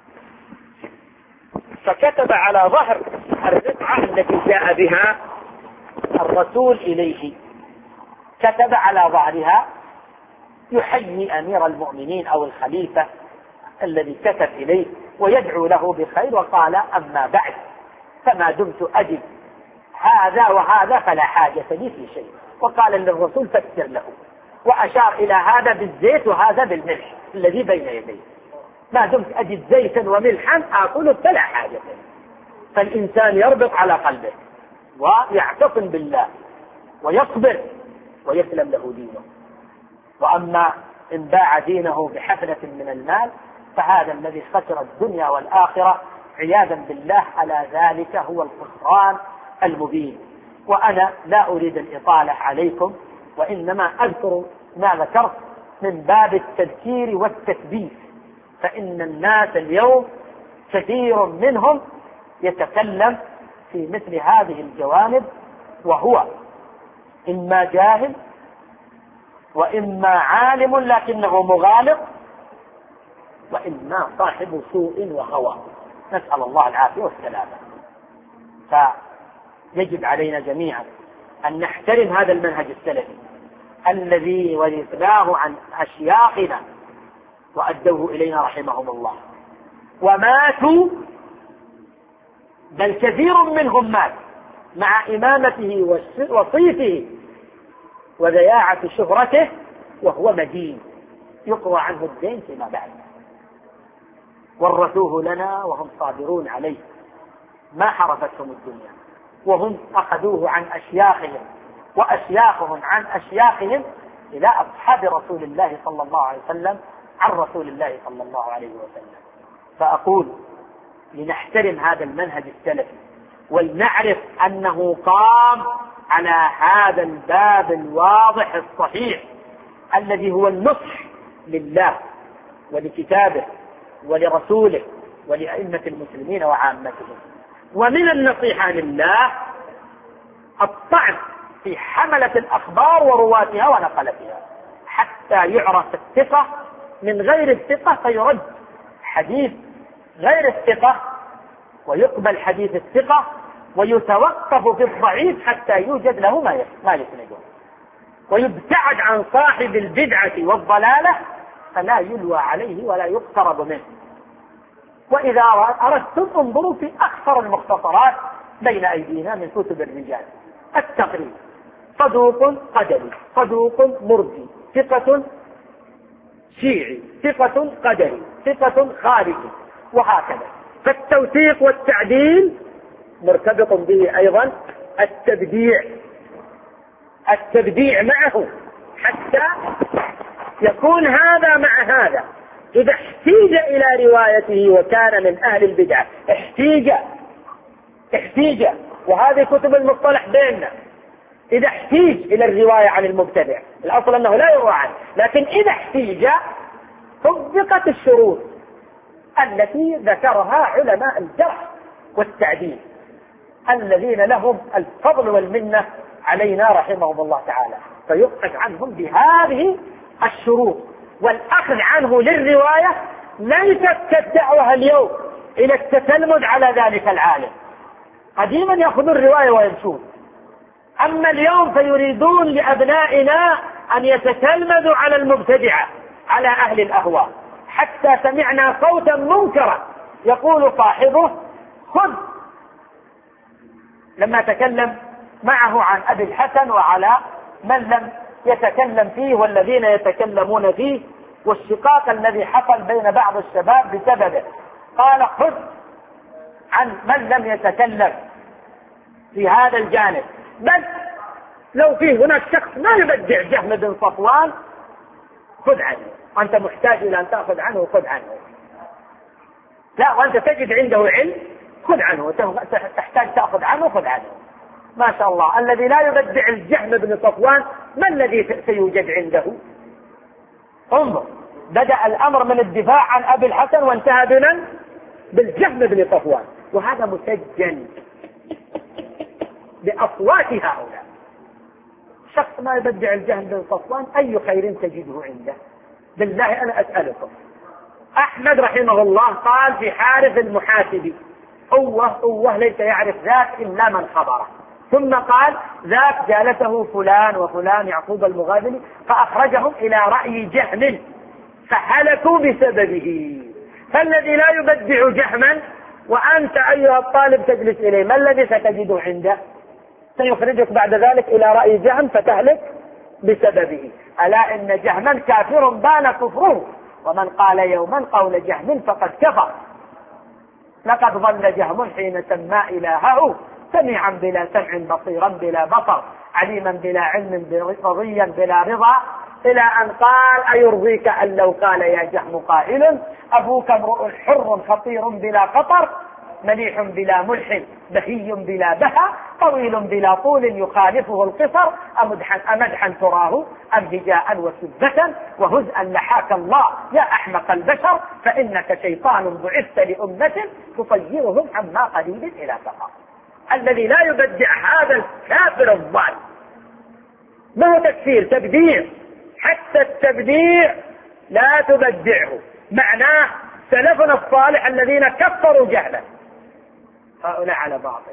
فكتب على ظهر الرقعة التي جاء بها الرسول إليه، كتب على ظهرها يحيي أمير المؤمنين أو الخليفة الذي كتب إليه ويدعو له بخير، وقال: أما بعد، فما دمت أجد هذا وهذا فلا حاجة لي في شيء. وقال للرسول: فسر له، وأشار إلى هذا بالزيت وهذا بالملح الذي بين يديه، ما دمت أجد زيتا وملحا آكل فلا حاجة لي. فالإنسان يربط على قلبه ويعتصم بالله ويصبر ويسلم له دينه. وأما إن باع دينه بحفنة من المال فهذا الذي خسر الدنيا والآخرة عياذا بالله، على ذلك هو الخسران المبين. وأنا لا أريد الإطالة عليكم، وإنما أذكر ما ذكرت من باب التذكير والتثبيت، فإن الناس اليوم كثير منهم يتكلم في مثل هذه الجوانب، وهو إما جاهل وإما عالم لكنه مغالط، وإما صاحب سوء وهوى، نسأل الله العافية والسلامة. فيجب علينا جميعا أن نحترم هذا المنهج السلفي الذي ورثناه عن أشياخنا وأدوه إلينا رحمهم الله، وماتوا، بل كثير منهم مات مع إمامته وصيته وذياعة شهرته وهو مدين يقضى عنه الدين فيما بعد. ورثوه لنا وهم صابرون عليه، ما حرفتهم الدنيا، وهم أخذوه عن أشياخهم وأشياخهم عن أشياخهم إلى أصحاب رسول الله صلى الله عليه وسلم عن رسول الله صلى الله عليه وسلم. فأقول لنحترم هذا المنهج السلفي، ولنعرف أنه قام على هذا الباب الواضح الصحيح الذي هو النصح لله ولكتابه ولرسوله ولأئمة المسلمين وعامتهم. ومن النصيحة لله الطعن في حملة الأخبار ورواتها ونقلتها، حتى يعرف الثقة من غير الثقة فيرد حديث غير الثقة، ويقبل حديث الثقة، ويتوقف في الضعيف حتى يوجد له ما يسنده، ويبتعد عن صاحب البدعة والضلالة فلا يلوى عليه ولا يقترب منه. وإذا أردتم انظروا في أكثر المختصرات بين أيدينا من كتب الرجال: التقريب، صدوق قدري، صدوق مرجي، ثقة شيعي، ثقة قدري، ثقة خارجي، وهكذا. فالتوثيق والتعديل مرتبط به أيضا التبديع، التبديع معه حتى يكون هذا مع هذا. إذا احتيج إلى روايته وكان من أهل البدعة احتيج احتيج وهذه كتب المصطلح بيننا، إذا احتيج إلى الرواية عن المبتدع، الأصل أنه لا يروى عنه، لكن إذا احتيج طبقت الشروط التي ذكرها علماء الجرح والتعديل الذين لهم الفضل والمنة علينا رحمهم الله تعالى، فيؤخذ عنهم بهذه الشروط. والأخذ عنه للرواية ليست كالدعوة اليوم إلى التتلمذ على ذلك العالم. قديما يأخذون الرواية ويمشون، أما اليوم فيريدون لأبنائنا أن يتتلمذوا على المبتدعة، على أهل الأهواء، حتى سمعنا صوتا منكرا يقول صاحبه: خذ، لما تكلم معه عن أبي الحسن وعلى من لم يتكلم فيه والذين يتكلمون فيه والشقاق الذي حصل بين بعض الشباب بسببه، قال: خذ عن من لم يتكلم في هذا الجانب، بل لو في هناك شخص ما يبدع جهم بن صفوان خذ عنه، وأنت محتاج إلى أن تأخذ عنه خذ عنه. لا، وأنت تجد عنده علم خذ عنه، تحتاج تأخذ عنه خذ عنه. ما شاء الله، الذي لا يبدع الجهم بن صفوان ما الذي سيوجد عنده؟ انظر، بدأ الأمر من الدفاع عن أبي الحسن وانتهى بمن؟ بالجهم بن صفوان، وهذا مسجل بأصوات هؤلاء. شخص ما يبدع الجهم بن صفوان أي خير تجده عنده؟ بالله أنا أسألكم. أحمد رحمه الله قال في حارث المحاسبي: أوه أوه ليس يعرف ذاك إلا من خبره. ثم قال: ذاك جالسه فلان وفلان يعقوب المغازلي فأخرجهم إلى رأي جهم فهلكوا بسببه. فالذي لا يبدع جهما وأنت أيها الطالب تجلس إليه، ما الذي ستجده عنده؟ سيخرجك بعد ذلك إلى رأي جهم فتهلك بسببه. ألا إن جهما كافر بان كفره، ومن قال يوما قول جهم فقد كفر. لقد ظل جهم حين سمى إلهه سميعا بلا سمع، بصيرا بلا بصر، عليما بلا علم، رضيا بلا رضا، إلى أن قال: أيرضيك أن لو قال يا جهم قائل أبوك امرؤ حر خطير بلا خطر، مليح بلا ملح، بهي بلا بهى، طويل بلا طول يخالفه القصر، أمدحا, أمدحا تراه أم هجاء وسبة، وهزءا لحاك الله يا أحمق البشر، فإنك شيطان بعثت لأمة تطيرهم عما قليل إلى سقر. الذي لا يبدع هذا الكافر الضال. ما هو تكفير؟ تبديع. حتى التبديع لا تبدعه. معناه سلفنا الصالح الذين كفروا جهلا، هؤلاء على باطل.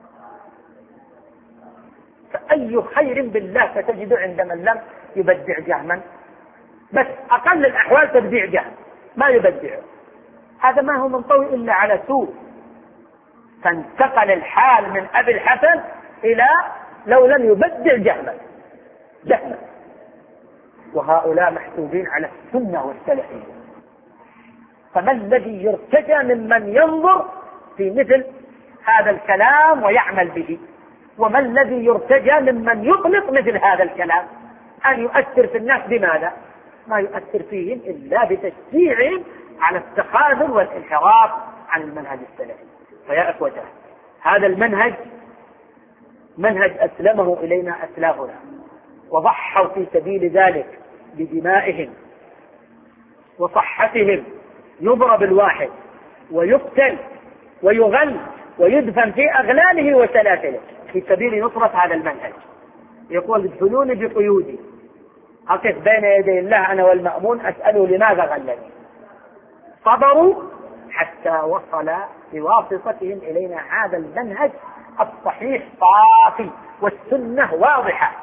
فأي خير بالله ستجد عند من لم يبدع جهما؟ بس أقل الأحوال تبديع جهم، ما يبدعه. هذا ما هو منطوي إلا على سوء. فانتقل الحال من أبي الحسن إلى لو لم يبدع جهما جهما. وهؤلاء محسوبين على السنة والسلفية. فما الذي يرتجى ممن ينظر في مثل هذا الكلام ويعمل به؟ وما الذي يرتجى ممن يطلق مثل هذا الكلام؟ أن يؤثر في الناس بماذا؟ ما يؤثر فيهم إلا بتشجيعهم على التخاذل والانحراف عن المنهج السلفي. فيا أخوته، هذا المنهج منهج أسلمه إلينا أسلافنا، وضحوا في سبيل ذلك بدمائهم وصحتهم. يضرب الواحد ويقتل ويغل ويدفن في أغلاله وسلاسله في سبيل نصرة هذا المنهج. يقول: ادخلوني بقيودي، أقف بين يدي الله أنا والمأمون أسأله لماذا غلني. صبروا حتى وصل بواسطتهم إلينا هذا المنهج الصحيح صافي، والسنة واضحة.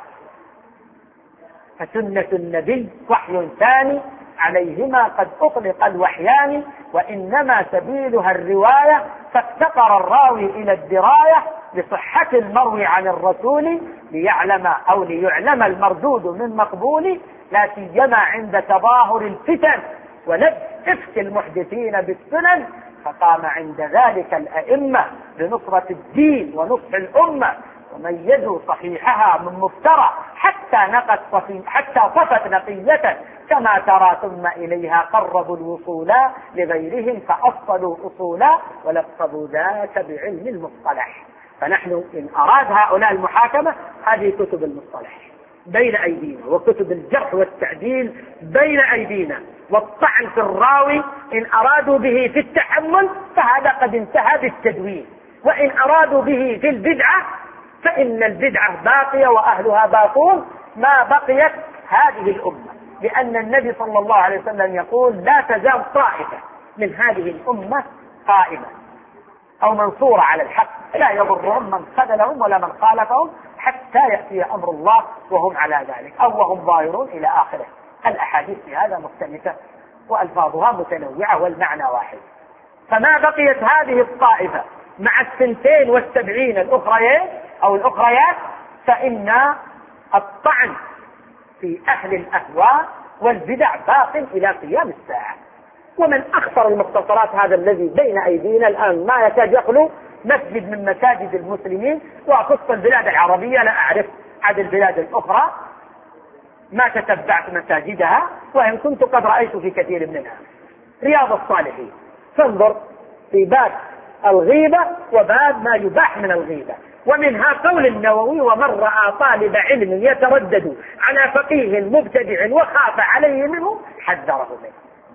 فسنة النبي وحي ثاني عليهما قد أطلق الوحيان، وإنما سبيلها الرواية، فافتقر الراوي إلى الدراية بصحة المروي عن الرسول ليعلم أو ليعلم المردود من مقبول، لا سيما عند تظاهر الفتن ونبذ إفك المحدثين بالسنن. فقام عند ذلك الأئمة بنصرة الدين ونصح الأمة، وميزوا صحيحها من مفترى حتى نقت صفي حتى صفت نقية كما ترى، ثم إليها قربوا الوصولا لغيرهم فأصلوا أصولا، ولقبوا ذاك بعلم المصطلح. فنحن إن أراد هؤلاء المحاكمة، هذه كتب المصطلح بين أيدينا، وكتب الجرح والتعديل بين أيدينا، والطعن في الراوي إن أرادوا به في التحمل فهذا قد انتهى بالتدوين، وإن أرادوا به في البدعة فإن البدعة باقية وأهلها باقون ما بقيت هذه الأمة. لأن النبي صلى الله عليه وسلم يقول: لا تزال طائفة من هذه الأمة قائمة أو منصورة على الحق، لا يضرهم من خذلهم ولا من خالفهم حتى يأتي أمر الله وهم على ذلك، أو وهم ظاهرون إلى آخره. الأحاديث في هذا مختلفة وألفاظها متنوعة والمعنى واحد. فما بقيت هذه الطائفة مع الثنتين والسبعين الأخريين أو الأخريات، فإن الطعن في أهل الأهواء والبدع باق إلى قيام الساعة. ومن أخطر المختصرات هذا الذي بين أيدينا الآن ما يكاد يخلو مسجد من مساجد المسلمين، وأخص البلاد العربية لا أعرف عن البلاد الأخرى ما تتبعت مساجدها، وإن كنت قد رأيت في كثير منها. رياض الصالحين تنظر في باب الغيبة وباب ما يباح من الغيبة، ومنها قول النووي: ومن رأى طالب علم يتردد على فقيه مبتدع وخاف عليه منه حذره منه.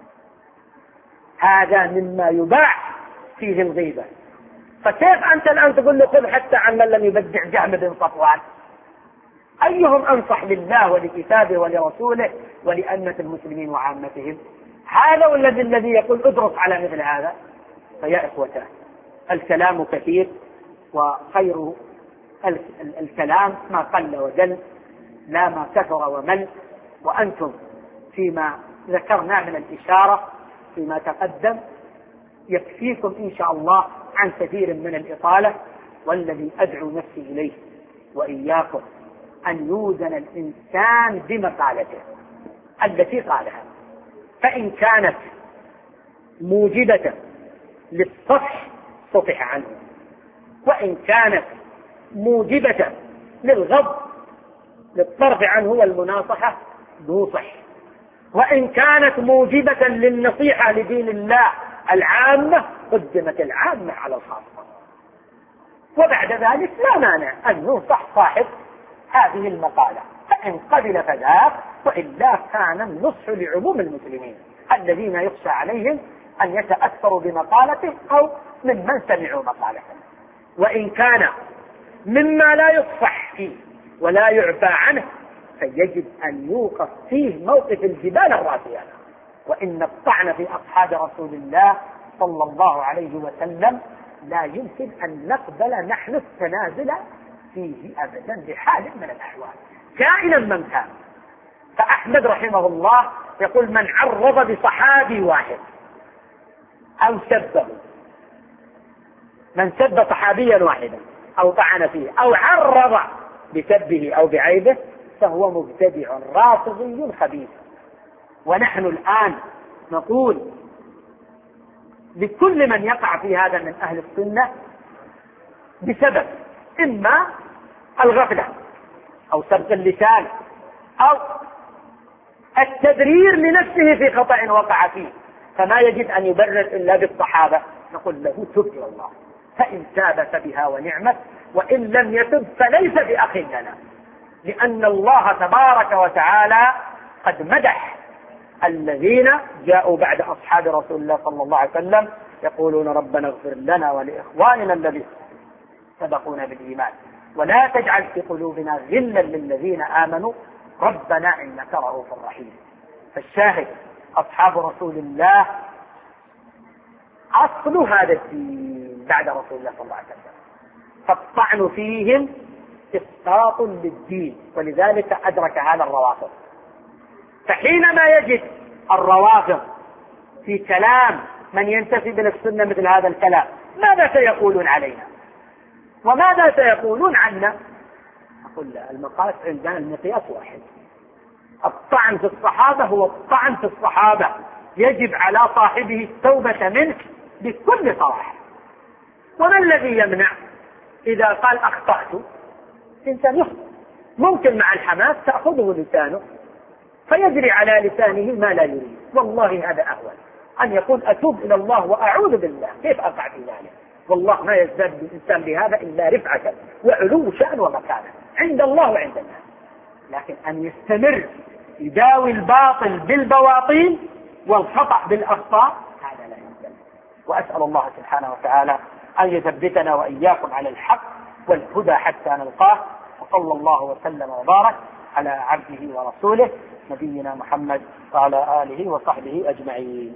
هذا مما يباح فيه الغيبة. فكيف أنت الآن تقول له خذ حتى عن من لم يبدع جهم بن صفوان؟ أيهم أنصح لله ولكتابه ولرسوله ولأئمة المسلمين وعامتهم؟ هذا والذي الذي يقول ادرس على مثل هذا. فيا إخوته، الكلام كثير، وخير الكلام ما قل ودل لا ما كثر ومل، وأنتم فيما ذكرنا من الإشارة فيما تقدم يكفيكم إن شاء الله عن كثير من الإطالة. والذي أدعو نفسي إليه وإياكم أن يوزن الإنسان بمقالته التي قالها، فإن كانت موجبة للصفح صفح عنه، وإن كانت موجبة للغض للطرف عنه والمناصحة نوصح، وإن كانت موجبة للنصيحة لدين الله العامة قدمت العامة على الخاصة. وبعد ذلك لا مانع أن ننصح صاحب هذه المقالة، فإن قبل فذاك، وإلا كان النصح لعموم المسلمين الذين يخشى عليهم أن يتأثروا بمقالته أو ممن سمعوا مقالته. وإن كان مما لا يصفح فيه ولا يعفى عنه فيجب أن يوقف فيه موقف الجبال الراسية. وإن الطعن في أصحاب رسول الله صلى الله عليه وسلم لا يمكن أن نقبل نحن التنازل فيه أبدا بحال من الأحوال كائنا من كان. فأحمد رحمه الله يقول: من عرض بصحابي واحد أو سبه، من سب صحابيا واحدا أو طعن فيه أو عرض بسبه أو بعيبه فهو مبتدع رافضي خبيث. ونحن الآن نقول لكل من يقع في هذا من أهل السنة بسبب إما الغفلة أو سبق اللسان أو التبرير لنفسه في خطأ وقع فيه، فما يجب أن يبرر إلا بالصحابة، نقول له تب إلى الله، فإن تاب فبها ونعمت، وإن لم يتب فليس بأخ لنا، لأن الله تبارك وتعالى قد مدح الذين جاءوا بعد أصحاب رسول الله صلى الله عليه وسلم يقولون: ربنا اغفر لنا ولإخواننا الذين سبقونا بالإيمان ولا تجعل في قلوبنا غلا للذين آمنوا ربنا إنك رؤوف رحيم. فالشاهد أصحاب رسول الله أصل هذا الدين بعد رسول الله صلى الله عليه وسلم، فالطعن فيهم إسقاط للدين، ولذلك أدرك هذا الروافض. فحينما يجد الروافض في كلام من ينتسب إلى السنة مثل هذا الكلام، ماذا سيقولون علينا وماذا سيقولون عنا؟ أقول لا، المقاس عندنا المقياس واحد، الطعن في الصحابة هو الطعن في الصحابة، يجب على صاحبه التوبة منه بكل صراحة. وما الذي يمنع إذا قال أخطأت؟ إنسان يخطئ، ممكن مع الحماس تأخذه لسانه فيجري على لسانه ما لا يريد، والله هذا أهون أن يقول أتوب إلى الله وأعوذ بالله، كيف أقع في ذلك؟ والله ما يزداد الإنسان بهذا إلا رفعة وعلو شأن ومكانة عند الله وعند الناس. لكن أن يستمر يداوي الباطل بالبواطيل والخطأ بالأخطاء هذا لا يمكن. وأسأل الله سبحانه وتعالى أن يثبتنا وإياكم على الحق والهدى حتى نلقاه، وصلى الله وسلم وبارك على عبده ورسوله نبينا محمد وعلى آله وصحبه أجمعين.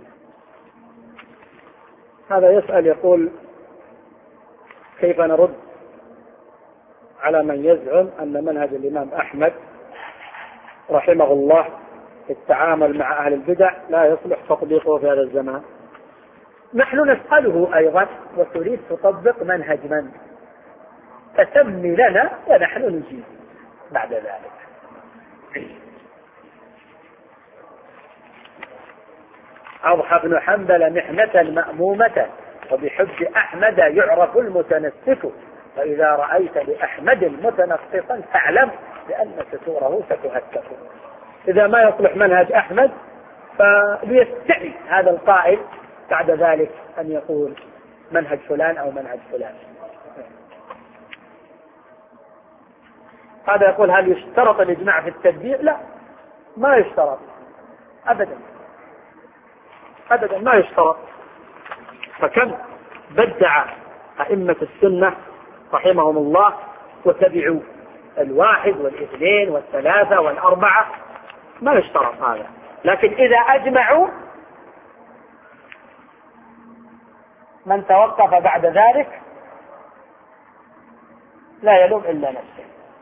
هذا يسأل يقول: كيف نرد على من يزعم أن منهج الإمام أحمد رحمه الله في التعامل مع أهل البدع لا يصلح تطبيقه في هذا الزمان؟ نحن نسأله أيضا: وتريد تطبق منهج من؟ فسمي لنا ونحن نجيب بعد ذلك. أضحى بن حنبل محنة مأمومة، وبحب أحمد يعرف المتنسك، فإذا رأيت لأحمد متنقصا فاعلم لأن ستوره ستهتك. إذا ما يصلح منهج أحمد فليستحي هذا القائل بعد ذلك أن يقول منهج فلان أو منهج فلان. هذا يقول هل يشترط الإجماع في التبديع؟ لا، ما يشترط أبدا أبدا، ما يشترط. فكم بدع أئمة السنة رحمهم الله وتبعوا الواحد والاثنين والثلاثة والأربعة، ما يشترط هذا. لكن إذا أجمعوا من توقف بعد ذلك لا يلوم إلا نفسه.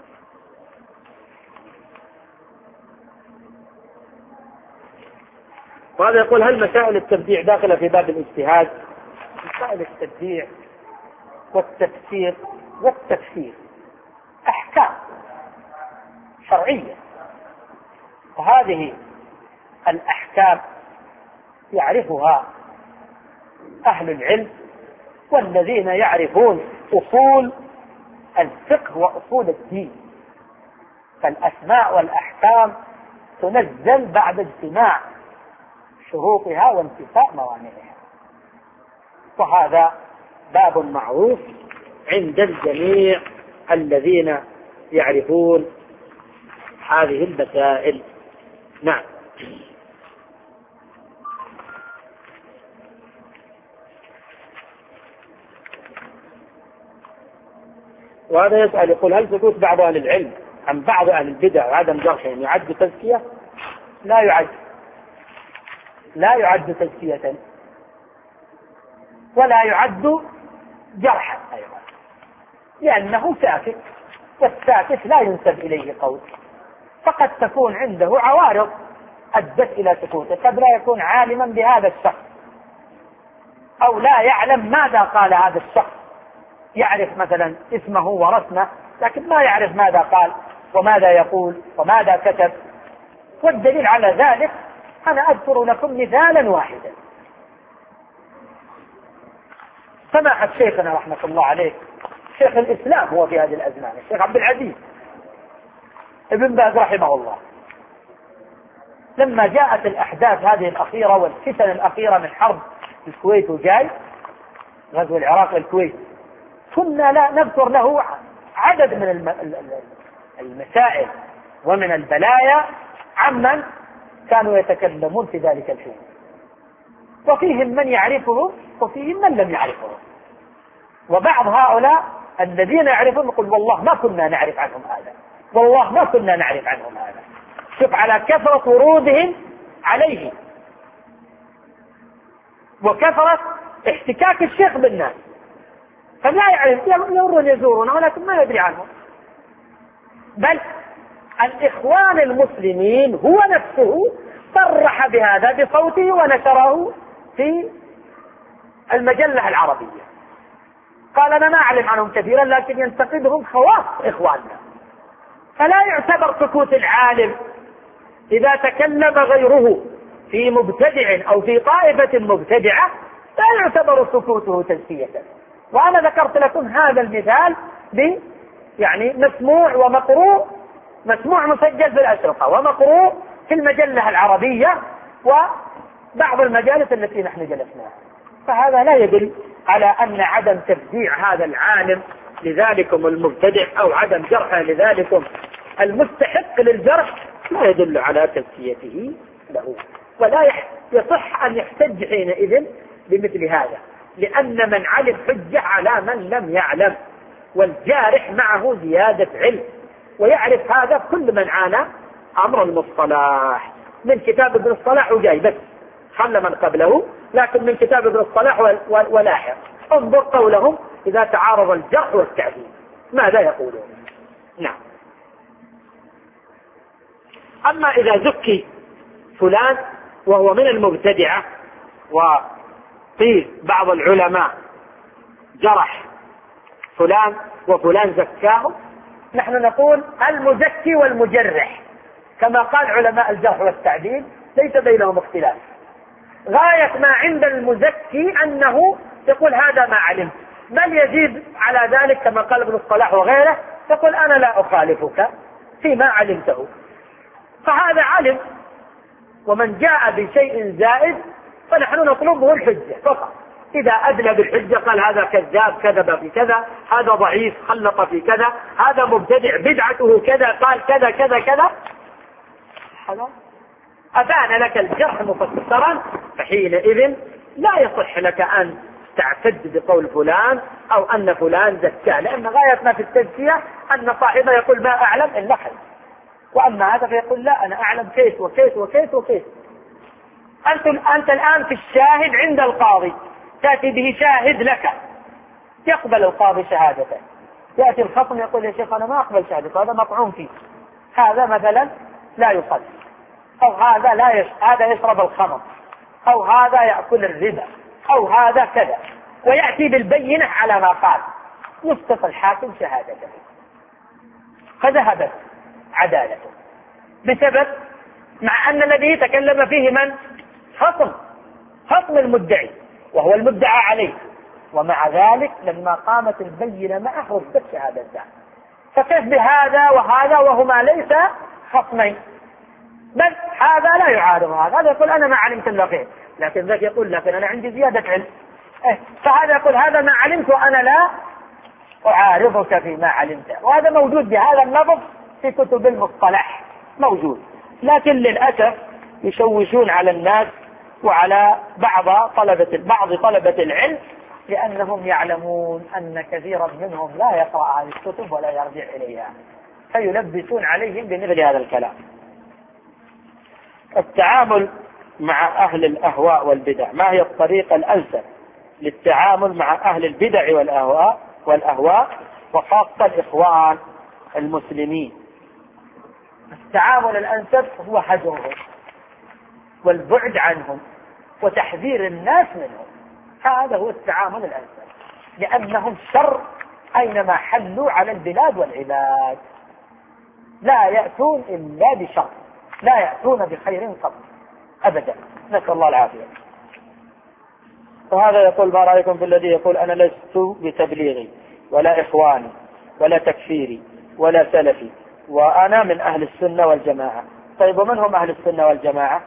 وهذا يقول هل مسائل التبديع داخلة في باب الاجتهاد؟ مسائل التبديع والتفسير والتفسير أحكام شرعية، وهذه الأحكام يعرفها أهل العلم والذين يعرفون أصول الفقه وأصول الدين. فالأسماء والأحكام تنزل بعد اجتماع شروطها وانتفاء موانعها، وهذا باب معروف عند الجميع الذين يعرفون هذه المسائل. نعم. وهذا يسأل يقول هل سكوت بعض أهل العلم عن بعض أهل البدع وعدم جرحهم يعد تزكية؟ لا يعد، لا يعد تزكية ولا يعد جرحا أيضا، لأنه ساكت، والساكت لا ينسب إليه قول، فقد تكون عنده عوارض أدت إلى سكوته. قد لا يكون عالما بهذا الشخص أو لا يعلم ماذا قال هذا الشخص، يعرف مثلا اسمه ورسمه لكن ما يعرف ماذا قال وماذا يقول وماذا كتب. والدليل على ذلك أنا أذكر لكم مثالا واحدا. سماحة شيخنا رحمة الله عليه شيخ الإسلام هو في هذه الأزمان الشيخ عبد العزيز ابن باز رحمه الله، لما جاءت الأحداث هذه الأخيرة والفتن الأخيرة من حرب الكويت وجاي غزو العراق للكويت، كنا لا نذكر له عدد من المسائل ومن البلايا عمن كانوا يتكلمون في ذلك الحين، وفيهم من يعرفه وفيهم من لم يعرفه. وبعض هؤلاء الذين يعرفون يقول والله ما كنا نعرف عنهم هذا، والله ما كنا نعرف عنهم هذا. شوف على كثرة ورودهم عليه وكثرة احتكاك الشيخ بالناس، فلا يعرف، يمرون يزورون ولكن ما يدري عنهم. بل الإخوان المسلمين هو نفسه صرح بهذا بصوته ونشره في المجلة العربية، قال أنا ما أعلم عنهم كثيرا لكن ينتقدهم خواص إخواننا. فلا يعتبر سكوت العالم إذا تكلم غيره في مبتدع أو في طائفة مبتدعة لا يعتبر سكوته تزكية. وأنا ذكرت لكم هذا المثال ب يعني مسموع ومقروء، مسموع مسجل في الأشرطة ومقروء في المجلة العربية وبعض المجالس التي نحن جلسناها. فهذا لا يدل على أن عدم تبديع هذا العالم لذلكم المبتدع أو عدم جرحه لذلكم المستحق للجرح لا يدل على تزكيته له، ولا يصح أن يحتج حينئذ بمثل هذا، لأن من علم حجة على من لم يعلم، والجارح معه زيادة علم، ويعرف هذا كل من عانى أمر المصطلح من كتاب ابن الصلاح وجاي بس خل من قبله، لكن من كتاب ابن الصلاح ولاحق انظر قولهم إذا تعارض الجرح والتعديل ماذا يقولون. نعم. أما إذا زكي فلان وهو من المبتدعة وقيل بعض العلماء جرح فلان وفلان زكاه، نحن نقول المزكي والمجرح كما قال علماء الجرح والتعديل ليس بينهم اختلاف، غاية ما عند المزكي أنه يقول هذا ما علمت، بل يزيد على ذلك كما قال ابن الصلاح وغيره، يقول أنا لا أخالفك فيما علمته، فهذا علم، ومن جاء بشيء زائد فنحن نطلبه الحجة فقط. إذا أدلى بالحجة قال هذا كذاب كذب في كذا، هذا ضعيف خلط في كذا، هذا مبتدع بدعته كذا، قال كذا كذا كذا، أبان لك الجرح مفسرا، فحينئذ لا يصح لك أن تعتد بقول فلان أو أن فلان زكاه، لأن غاية ما في التزكية أن صاحبه يقول ما أعلم إلا خير، وأما هذا فيقول لا أنا أعلم كيف وكيف وكيف وكيف. أنت, أنت الآن في الشاهد عند القاضي، تأتي به شاهد لك، يقبل القاضي شهادته، يأتي الخصم يقول يا شيخ أنا ما أقبل شهادته، هذا مطعون فيه، هذا مثلا لا يصلي، أو هذا لا يش... هذا يشرب الخمر، أو هذا يأكل الربا، أو هذا كذا، ويأتي بالبينة على ما قال، يسقط الحاكم شهادته، فذهبت عدالته بسبب، مع أن الذي تكلم فيه من؟ خصم خصم المدعي وهو المدعى عليه، ومع ذلك لما قامت البينة معه ردت شهادته. فكيف بهذا وهذا وهما ليس خصمين، بل هذا لا يعارض هذا، هذا يقول أنا ما علمت إلا خير، لكن ذاك يقول لكن أنا عندي زيادة علم، إيه؟ فهذا يقول هذا ما علمت وأنا لا أعارضك فيما علمت، وهذا موجود بهذا اللفظ في كتب المصطلح موجود، لكن للأسف يشوشون على الناس وعلى بعض طلبة بعض طلبة العلم، لأنهم يعلمون أن كثيرا منهم لا يقرأ هذه الكتب ولا يرجع إليها، فيلبسون عليهم بمثل هذا الكلام. التعامل مع أهل الأهواء والبدع، ما هي الطريقة الأنسب للتعامل مع أهل البدع والأهواء والأهواء وخاصة الإخوان المسلمين؟ التعامل الأنسب هو هجرهم والبعد عنهم وتحذير الناس منهم، هذا هو التعامل الأنسب، لأنهم شر أينما حلوا على البلاد والعباد، لا يأتون إلا بشر، لا يأتون بخير قط أبدا، نسأل الله العافية. وهذا يقول ما رأيكم في الذي يقول أنا لست بتبليغي ولا إخواني ولا تكفيري ولا سلفي وأنا من أهل السنة والجماعة؟ طيب ومن هم أهل السنة والجماعة؟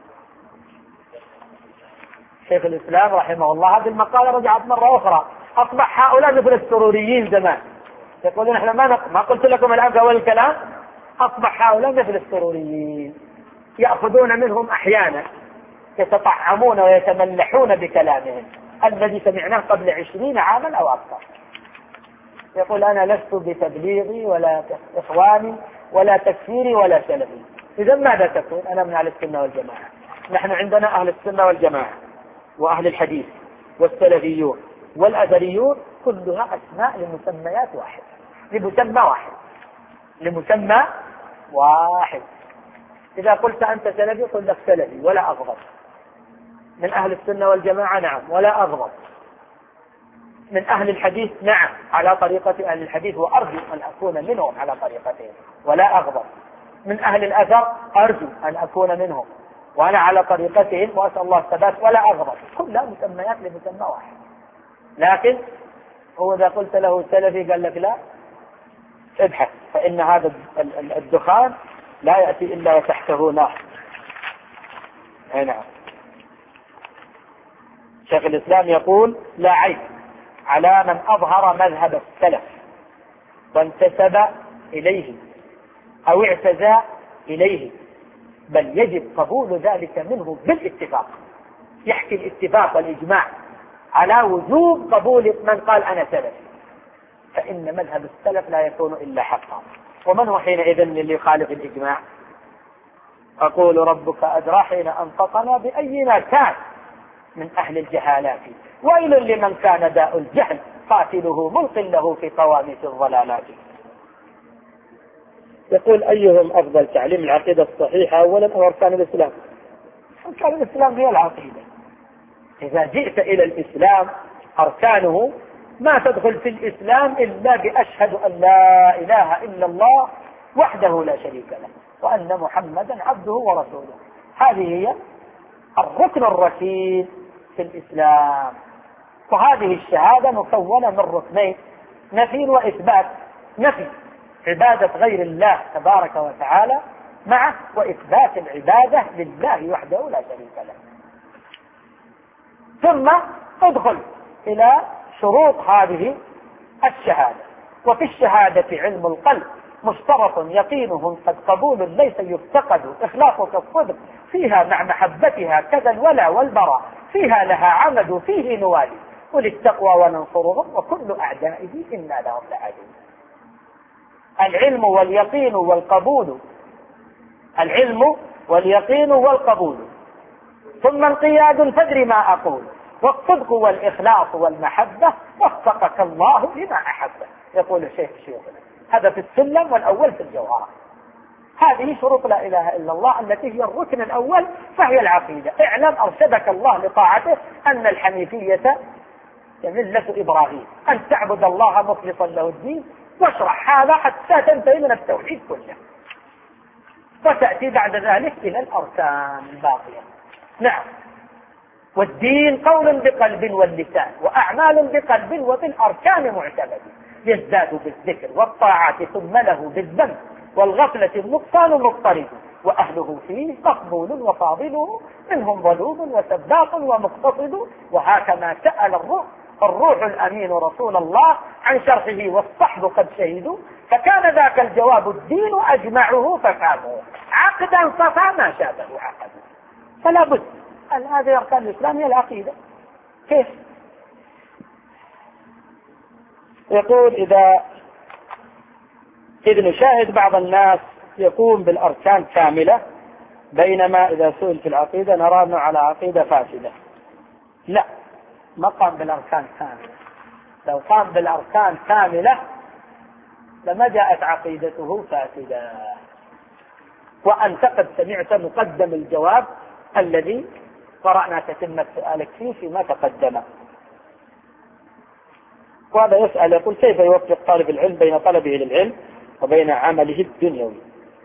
شيخ الإسلام رحمه الله هذه المقالة رجعت مرة أخرى، أصبح هؤلاء مثل السروريين زمان، يقولون إحنا ما نق... ما قلت لكم الآن في أول الكلام، أصبح هؤلاء مثل السروريين، يأخذون منهم أحيانا، يتطعمون ويتملحون بكلامهم الذي سمعناه قبل عشرين عاما أو أكثر. يقول أنا لست بتبليغي ولا إخواني ولا تكفيري ولا سلفي، إذا ماذا تكون؟ أنا من أهل السنة والجماعة. نحن عندنا أهل السنة والجماعة وأهل الحديث والسلفيون والأثريون كلها أسماء لمسميات واحد، لمسمى واحد لمسمى واحد. إذا قلت أنت سلفي قل لك سلفي ولا أغضب، من أهل السنة والجماعة نعم ولا أغضب، من أهل الحديث نعم على طريقة أهل الحديث وأرجو أن أكون منهم على طريقتهم ولا أغضب، من أهل الأثر أرجو أن أكون منهم وأنا على طريقتهم وأسأل الله الثبات ولا أغضب، كلها مسميات لمسمى واحد. لكن هو إذا قلت له سلفي قال لك لا، ابحث، فإن هذا الدخان لا يأتي إلا وتحته نار. نعم. شيخ الإسلام يقول لا عيب على من أظهر مذهب السلف وانتسب إليه أو اعتزى إليه، بل يجب قبول ذلك منه بالاتفاق. يحكي الاتفاق والإجماع على وجوب قبول من قال أنا سلف، فإن مذهب السلف لا يكون إلا حقا. ومن هو حينئذ اللي يخالف الإجماع؟ أقول ربك أدرى حين أنطقنا بأينا كان من أهل الجهالات، ويل لمن كان داء الجهل قاتله ملق له في قواميس الضلالات. يقول أيهم أفضل، تعليم العقيدة الصحيحة أولا أو أركان الإسلام؟ أركان الإسلام هي العقيدة. إذا جئت إلى الإسلام أركانه ما تدخل في الإسلام إلا بأشهد أن لا إله إلا الله وحده لا شريك له وأن محمدا عبده ورسوله، هذه هي الركن الركين في الإسلام. وهذه الشهادة مكونة من ركنين، نفي وإثبات. نفي عبادة غير الله تبارك وتعالى معه وإثبات العبادة لله وحده لا شريك له. ثم ادخل إلى شروط هذه الشهادة. وفي الشهادة علم القلب مشترط يقينه قد قبول ليس يفتقد إخلاصك الصدق فيها مع محبتها كذا الولا والبراء فيها لها عمد فيه نوالي وللتقوى وننصرهم وكل أعدائه إنا لهم لعدو. العلم واليقين والقبول العلم واليقين والقبول ثم انقياد فادر ما أقول والصدق والإخلاص والمحبة وفقك الله لما أحبه. يقول الشيخ شيوخنا هذا في السلم والأول في الجوهرة. هذه شروط لا إله إلا الله التي هي الركن الأول فهي العقيدة. اعلم أرشدك الله لطاعته أن الحنيفية ملة إبراهيم أن تعبد الله مخلصا له الدين واشرح هذا حتى تنتهي من التوحيد كله وتأتي بعد ذلك إلى الأركان الباقية. نعم. والدين قول بقلب واللسان وأعمال بقلب وبالأركان معتمد يزداد بالذكر والطاعات ثم له بالذنب والغفلة النقصان مضطرد وأهله فيه مقبول وفاضل منهم ظلوم وسباق ومقتصد وهكذا سأل الروح الروح الأمين رسول الله عن شرحه والصحب قد شهدوا فكان ذاك الجواب الدين أجمعه ففهمه عقدا صفى ما شابه عقد. فلا بد أن هذه أركان الإسلام هي العقيدة. كيف؟ يقول إذا إذ نشاهد بعض الناس يقوم بالأركان كاملة بينما إذا سئل في العقيدة نرى أنه على عقيدة فاسدة. لا، ما قام بالأركان كاملة. لو قام بالأركان كاملة لما جاءت عقيدته فاسدة. وأنت قد سمعت مقدم الجواب الذي قرأنا تتمة سؤالك فيه فيما تقدم. وهذا يسأل يقول كيف يوفق طالب العلم بين طلبه للعلم وبين عمله الدنيوي؟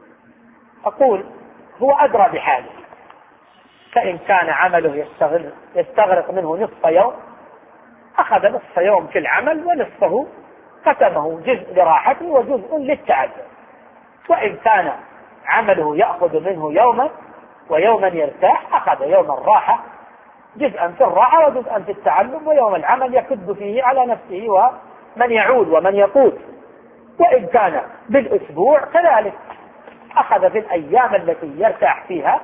أقول هو أدرى بحاله. فإن كان عمله يستغرق, يستغرق منه نصف يوم أخذ نصف يوم في العمل ونصفه قسمه جزء لراحته وجزء للتعلم. وإن كان عمله يأخذ منه يوما ويوما يرتاح أخذ يوم الراحة جزءا في الراحة وجزءا في التعلم ويوم العمل يكد فيه على نفسه ومن يعود ومن يقود. وإن كان بالأسبوع كذلك أخذ في الأيام التي يرتاح فيها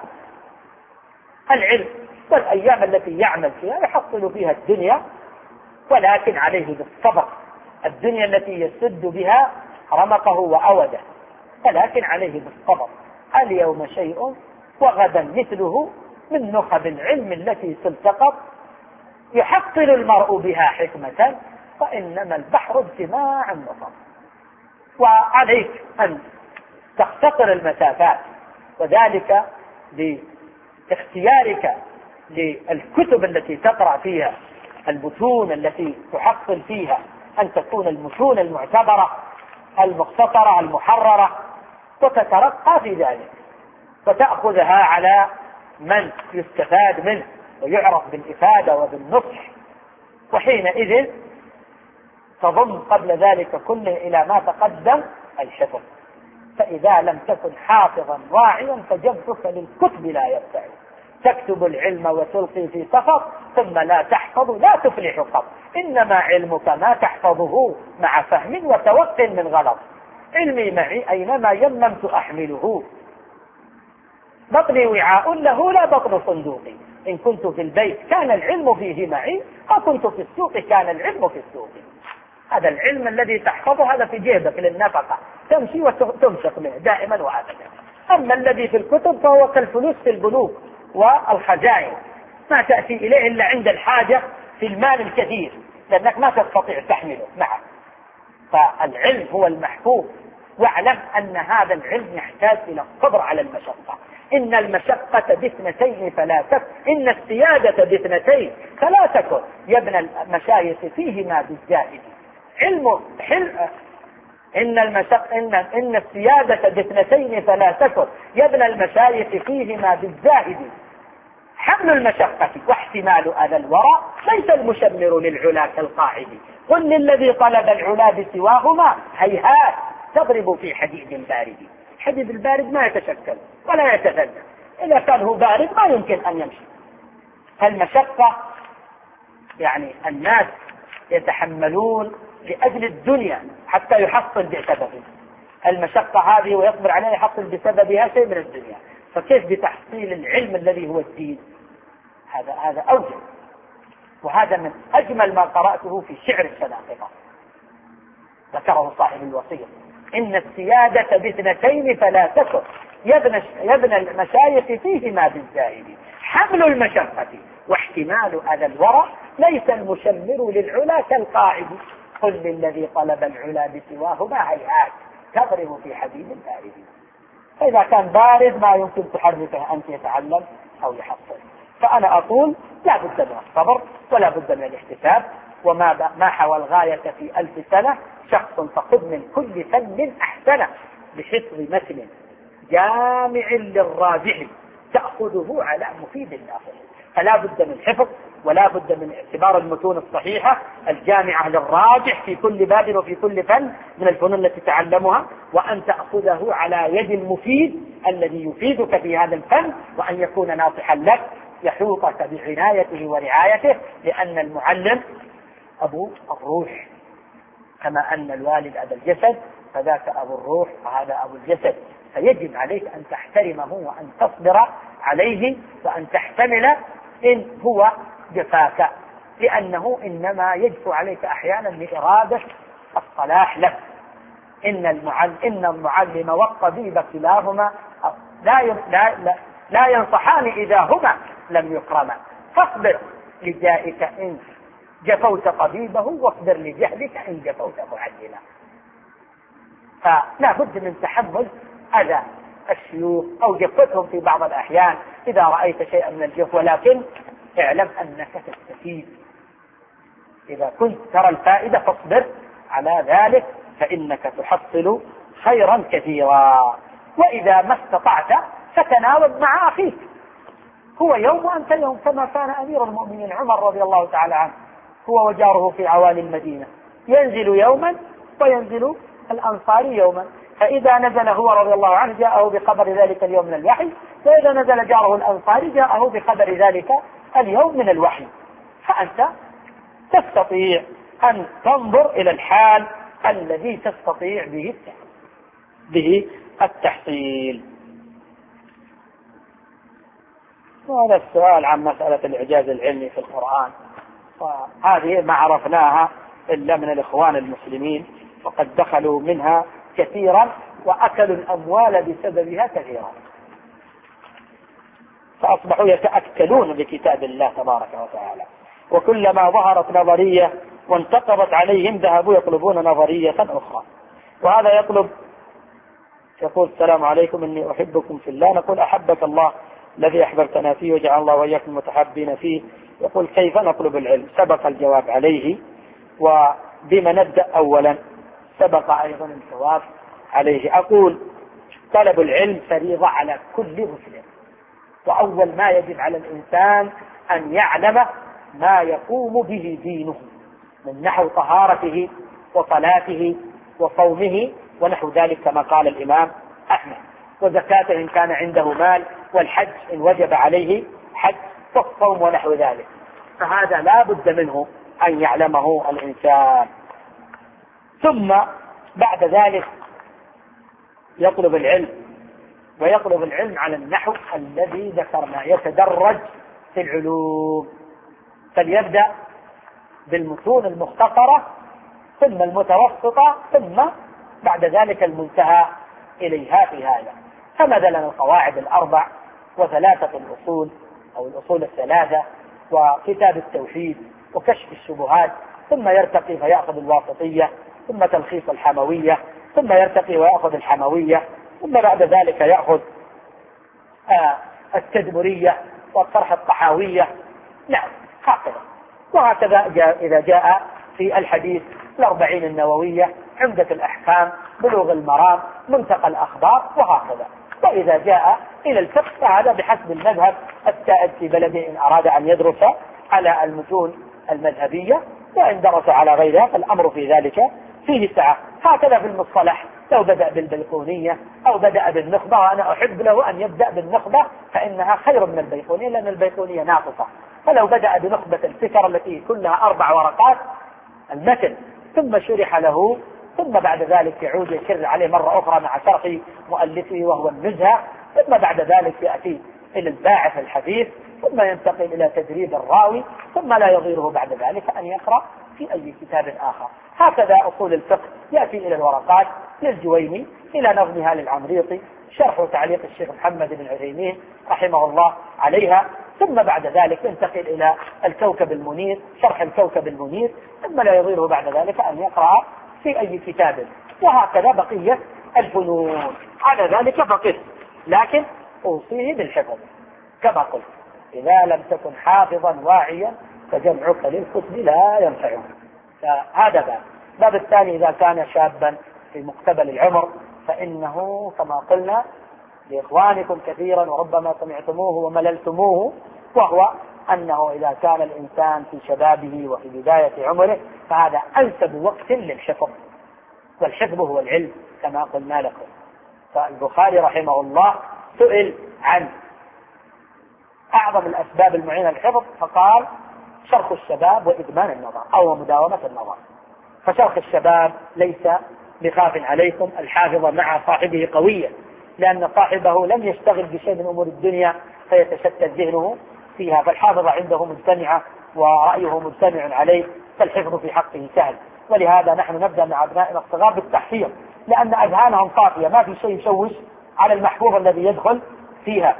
العلم والأيام التي يعمل فيها يحصل فيها الدنيا ولكن عليه بالصبر. الدنيا التي يسد بها رمقه وأوده ولكن عليه بالصبر. اليوم شيء وغدا مثله من نخب العلم التي تلتقط يحصل المرء بها حكمة وإنما البحر اجتماع النصب. وعليك أن تختصر المسافات وذلك باختيارك للكتب التي تقرأ فيها المتون التي تحصل فيها أن تكون المتون المعتبرة المختصرة المحررة وتترقى في ذلك وتأخذها على من يستفاد منه ويعرف بالإفادة وبالنصح. وحينئذ تضم قبل ذلك كله إلى ما تقدم الحفظ. فإذا لم تكن حافظا واعيا فجبتك للكتب لا يبتعد. تكتب العلم وتلقي في سفر ثم لا تحفظ لا تفلح قط. إنما علمك ما تحفظه مع فهم وتوقع من غلط. علمي معي أينما يممت أحمله بطني وعاء له لا بطن صندوقي. إن كنت في البيت كان العلم فيه معي وكنت في السوق كان العلم في السوق. هذا العلم الذي تحفظه هذا في جيبك للنفقة تمشي وتمسك به دائما وأبدا. أما الذي في الكتب فهو كالفلوس في البنوك والخزائن ما تأتي إليه إلا عند الحاجة في المال الكثير لأنك ما تستطيع تحمله معك. فالعلم هو المحفوظ. واعلم أن هذا العلم يحتاج إلى الصبر على المشقة. إن المشقة باثنتين فلا تكن إن السيادة باثنتين فلا تكن يا ابن المشايخ فيهما بالزاهد علم حلم إن المشق إن إن السيادة باثنتين فلا تكن يا ابن المشايخ فيهما بالزاهد حمل المشقة واحتمال أذى الورى ليس المشمر للعلا كالقاعد. قل للذي طلب العلا بسواهما هيهات تضرب في حديد بارد. الحديد البارد ما يتشكل ولا يتفلت، إذا كان هو بارد ما يمكن أن يمشي. فالمشقة يعني الناس يتحملون لأجل الدنيا حتى يحصل بسببه المشقة هذه ويصبر عليها يحصل بسببها شيء من الدنيا، فكيف بتحصيل العلم الذي هو الدين؟ هذا هذا أوجه. وهذا من أجمل ما قرأته في شعر الشناقطة، ذكره صاحب الوصية: إن السيادة باثنتين فلا تكن، يبنى يبنى المشايخ فيهما بالزاهد، حمل المشقة واحتمال أذى الورى، ليس المشمر للعلا كالقاعد، قل للذي طلب العلا بسواه ما هيهات، تضرب في حديد بارد. فإذا كان بارد ما يمكن تحركه أنت يتعلم أو يحصل. فأنا أقول لا بد من الصبر ولا بد من الاحتساب، وما ما حوى الغاية في ألف سنة شخص فخذ من كل فن أحسنه، بحفظ متن جامع للراجح تأخذه على مفيد النافع. فلا بد من حفظ ولا بد من اعتبار المتون الصحيحة الجامعة للراجح في كل باب وفي كل فن من الفنون التي تعلمها، وأن تأخذه على يد المفيد الذي يفيدك في هذا الفن، وأن يكون ناصحا لك يحوطك بعنايته ورعايته، لأن المعلم أبو الروح، كما أن الوالد أبو الجسد فذاك أبو الروح وهذا أبو الجسد. فيجب عليك أن تحترمه وأن تصبر عليه وأن تحتمل إن هو جفاك، لأنه إنما يجفو عليك أحيانا لإرادة الصلاح لك. إن المعلم, إن المعلم والطبيب كلاهما لا, لا, لا, لا ينصحان إذا هما لم يكرما، فاصبر لجائك إن جفوت طبيبه واصبر لجهلك إن جفوت معلما. فلا بد من تحمل أذى الشيوخ أو جفتهم في بعض الأحيان إذا رأيت شيئا من الجف، ولكن اعلم أنك تستفيد. إذا كنت ترى الفائدة فاصبر على ذلك، فإنك تحصل خيرا كثيرا. وإذا ما استطعت فتناوب مع أخيك، هو يوم وأنت يوم، كما كان أمير المؤمنين عمر رضي الله تعالى عنه هو وجاره في عوالي المدينة، ينزل يوما وينزل الأنصاري يوما، فإذا نزل هو رضي الله عنه جاءه بخبر ذلك اليوم من الوحي، فإذا نزل جاره الأنصاري جاءه بخبر ذلك اليوم من الوحي. فأنت تستطيع أن تنظر إلى الحال الذي تستطيع به به التحصيل. وهذا السؤال عن مسألة الإعجاز العلمي في القرآن، وهذه ما عرفناها إلا من الإخوان المسلمين، وقد دخلوا منها كثيرا وأكلوا الأموال بسببها كثيرا، فأصبحوا يتأكلون بكتاب الله تبارك وتعالى. وكلما ظهرت نظرية وانتقضت عليهم ذهبوا يطلبون نظرية أخرى. وهذا يطلب يقول: السلام عليكم، إني أحبكم في الله. نقول: أحبك الله الذي أحببتنا فيه وجعل الله وإياكم متحابين فيه. يقول: كيف نطلب العلم؟ سبق الجواب عليه، وبما نبدأ أولا سبق أيضا الجواب عليه. أقول: طلب العلم فريضة على كل مسلم، وأول ما يجب على الإنسان أن يعلم ما يقوم به دينه من نحو طهارته وصلاته وصومه ونحو ذلك، كما قال الإمام أحمد، وزكاته إن كان عنده مال، والحج إن وجب عليه حج، والصوم ونحو ذلك. فهذا لا بد منه أن يعلمه الإنسان. ثم بعد ذلك يطلب العلم، ويطلب العلم على النحو الذي ذكرنا، يتدرج في العلوم، فليبدأ بالمتون المختصرة ثم المتوسطة ثم بعد ذلك المنتهى إليها في هذا. فمثلا القواعد الأربع وثلاثة الأصول أو الأصول الثلاثة وكتاب التوحيد وكشف الشبهات، ثم يرتقي فيأخذ الواسطية، ثم تلخيص الحموية، ثم يرتقي ويأخذ الحموية، ثم بعد ذلك يأخذ آه التدمرية والطرح الطحاوية. نعم هكذا. وهكذا جاء إذا جاء في الحديث الأربعين النووية، عمدة الأحكام، بلوغ المرام، منتقى الأخبار، وهكذا. وإذا جاء إلى الفقه فهذا بحسب المذهب السائد في بلده، إن أراد أن يدرس على المتون المذهبية، وإن درس على غيرها فالأمر في ذلك فيه سعة. هكذا في المصطلح لو بدأ بالبيقونية أو بدأ بالنخبة، وأنا أحب له أن يبدأ بالنخبة فإنها خير من البيقونية لأن البيقونية ناقصة. فلو بدأ بنخبة الفكر التي كلها أربع ورقات المتن ثم شرح له، ثم بعد ذلك يعود يكرر عليه مرة أخرى مع شرح مؤلفه وهو النزهة، ثم بعد ذلك يأتي إلى الباعث الحديث، ثم ينتقل إلى تدريب الراوي، ثم لا يضيره بعد ذلك أن يقرأ في أي كتاب آخر. هكذا أصول الفقه يأتي إلى الورقات للجويني، إلى نظمها للعمريطي، شرح وتعليق الشيخ محمد بن عثيمين رحمه الله عليها، ثم بعد ذلك ينتقل إلى الكوكب المنير، شرح الكوكب المنير، ثم لا يضيره بعد ذلك أن يقرأ في أي كتاب، وهكذا بقية الفنون. على ذلك فقط، لكن أوصيه بالحفظ كما قلت، إذا لم تكن حافظا واعيا فجمعك للكتب لا ينفعه. فهذا باب. الباب الثاني إذا كان شابا في مقتبل العمر فإنه كما قلنا لإخوانكم كثيرا وربما سمعتموه ومللتموه، وهو أنه إذا كان الإنسان في شبابه وفي بداية عمره فهذا أنسب وقت للحفظ، والحفظ هو العلم كما قلنا لكم. فالبخاري رحمه الله سئل عن أعظم الأسباب المعينة للحفظ فقال شرخ الشباب وإدمان النظر أو مداومة النظر. فشرخ الشباب ليس بخاف عليكم، الحافظ مع صاحبه قوية، لأن صاحبه لم يشتغل بشيء من أمور الدنيا فيتشتت ذهنه فيها، فالحافظ عنده مجتمعة ورأيه مجتمع عليه، فالحفظ في حقه سهل. ولهذا نحن نبدأ مع أبنائنا الصغار بالتحفيظ، لأن أذهانهم صافية، ما في شيء يشوش على المحفوظ الذي يدخل فيها.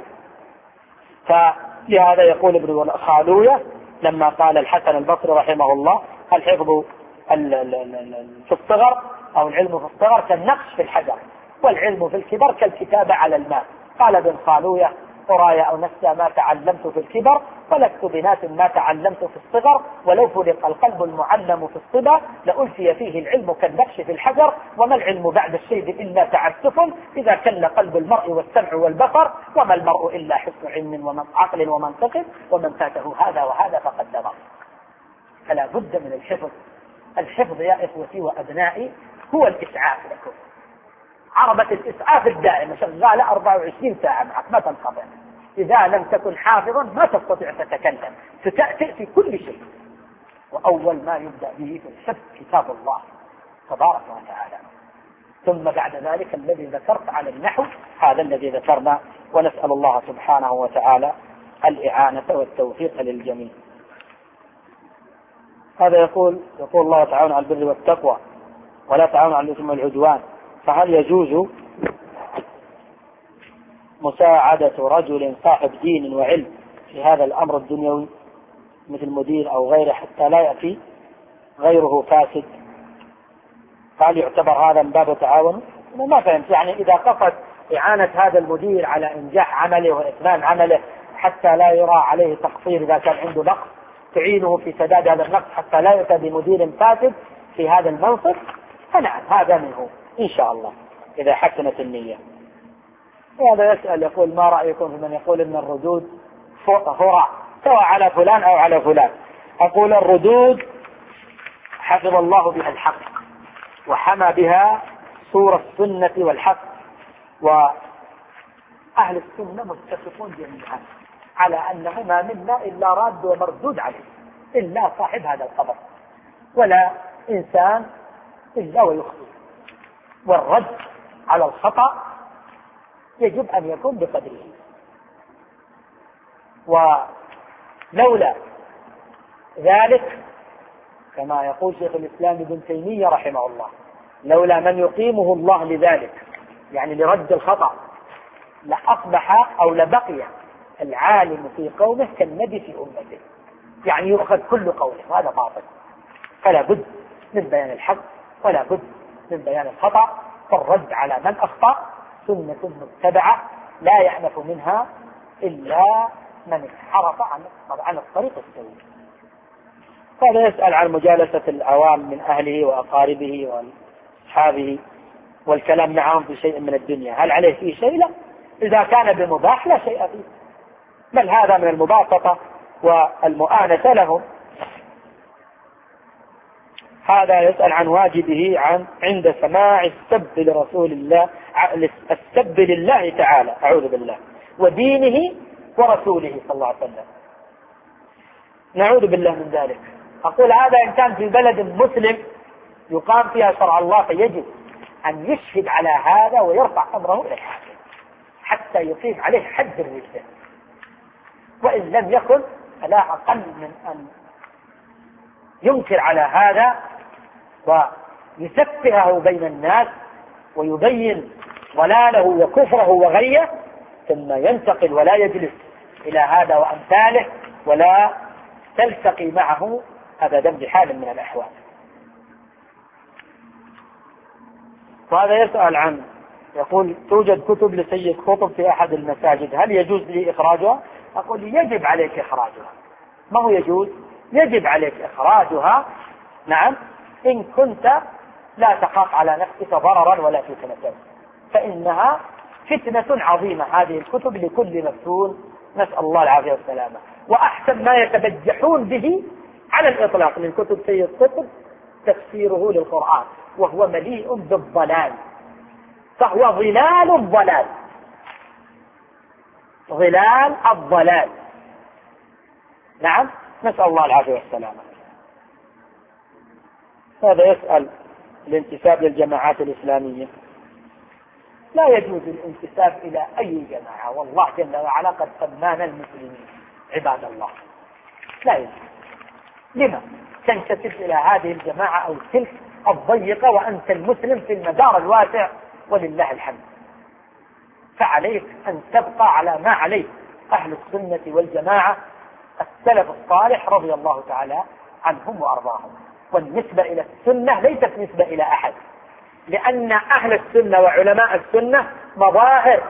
فلهذا يقول ابن خالوية لما قال الحسن البصري رحمه الله الحفظ في الصغر أو العلم في الصغر كالنقش في الحجر، والعلم في الكبر كالكتابة على الماء. قال ابن خالوية أرايا أو نسى ما تعلمت في الكبر ولست بناس ما تعلمت في الصغر، ولو فرق القلب المعلم في الصبا لألفي فيه العلم كالنقش في الحجر، وما العلم بعد الشيب إلا تعسف إذا كل قلب المرء والسمع والبصر، وما المرء إلا حسن علم وعقل ومنطق، ومن فاته هذا وهذا فقد دمر. فلا بد من الحفظ. الحفظ يا إخوتي وأبنائي هو الإسعاف لكم، عربة الإسعاف الدائمة شغالة أربعة وعشرين ساعة معك ما تنقطع. إذا لم تكن حافظا ما تستطيع تتكلم، ستأتي في كل شيء. وأول ما يبدأ به في الحفظ كتاب الله تبارك وتعالى، ثم بعد ذلك الذي ذكرت على النحو هذا الذي ذكرنا، ونسأل الله سبحانه وتعالى الإعانة والتوفيق للجميع. هذا يقول يقول الله تعالى على البر والتقوى ولا تعاونوا على الإثم والعدوان، فهل يجوز مساعدة رجل صاحب دين وعلم في هذا الأمر الدنيوي مثل مدير أو غيره حتى لا يأتي غيره فاسد؟ قال يعتبر هذا من باب التعاون؟ ما فهمت. يعني إذا قصد إعانة هذا المدير على إنجاح عمله وإتمام عمله حتى لا يرى عليه تقصير إذا كان عنده نقص، تعينه في سداد هذا النقص حتى لا يأتي بمدير فاسد في هذا المنصب، فنعم هذا منه إن شاء الله إذا حسنت النية. وهذا يسأل يقول ما رأيكم في من يقول إن الردود هراء سواء على فلان أو على فلان؟ أقول الردود حفظ الله بها الحق وحمى بها صورة السنة والحق، وأهل السنة متفقون جميعا على أنه ما منا إلا راد ومردود عليه إلا صاحب هذا القبر، ولا إنسان إلا ويخطئ، والرد على الخطأ يجب أن يكون بقدره. ولولا ذلك كما يقول شيخ الإسلام ابن تيمية رحمه الله لولا من يقيمه الله لذلك يعني لرد الخطأ لأصبح أو لبقي العالم في قومه كالنبي في أمته، يعني يؤخذ كل قوله، وهذا باطل. فلا بد من بيان الحق ولا بد من بيان الخطأ، فالرد على من أخطأ سنة متبعة لا يعنف منها إلا من انحرف عن عن الطريق السوي. فهذا يسأل عن مجالسة العوام من أهله وأقاربه وأصحابه والكلام معهم في شيء من الدنيا، هل عليه فيه شيء؟ لا، إذا كان بمباح لا شيء فيه، بل هذا من المباسطة والمؤانسة لهم. هذا يسأل عن واجبه عن عند سماع السب لرسول الله، السب لله تعالى أعوذ بالله ودينه ورسوله صلى الله عليه وسلم. نعوذ بالله من ذلك. أقول هذا إن كان في بلد مسلم يقام فيها شرع الله فيجب أن يشهد على هذا ويرفع أمره إلى الحاكم حتى يقيم عليه حد الرجل، وإن لم يكن فلا أقل من أن ينكر على هذا ويسفهه بين الناس ويبين ضلاله وكفره وغيه، ثم ينتقل ولا يجلس إلى هذا وأمثاله ولا تلتقي معه أبدا بحال من الأحوال. وهذا يسأل عن يقول توجد كتب لسيد قطب في أحد المساجد، هل يجوز لي إخراجها؟ أقول يجب عليك إخراجها، ما هو يجوز، يجب عليك إخراجها. نعم إن كنت لا تخاف على نفسك ضررا ولا فتنة، فإنها فتنة عظيمة هذه الكتب لكل مفتون، نسأل الله العافية والسلامة. وأحسن ما يتبجحون به على الإطلاق من كتب سيد قطب تفسيره للقرآن، وهو مليء بالضلال، فهو ظلال الضلال، ظلال الضلال. نعم نسأل الله العافية والسلامة. هذا يسأل الانتساب للجماعات الإسلامية. لا يجوز الانتساب إلى أي جماعة، والله جل وعلا قد سمانا المسلمين عباد الله. لا يجوز. لما تنتسب إلى هذه الجماعة أو تلك الضيقة وأنت المسلم في المدار الواسع ولله الحمد؟ فعليك أن تبقى على ما عليه أهل السنة والجماعة السلف الصالح رضي الله تعالى عنهم وأرضاهم. والنسبة إلى السنة ليست نسبة إلى أحد، لأن أهل السنة وعلماء السنة مظاهر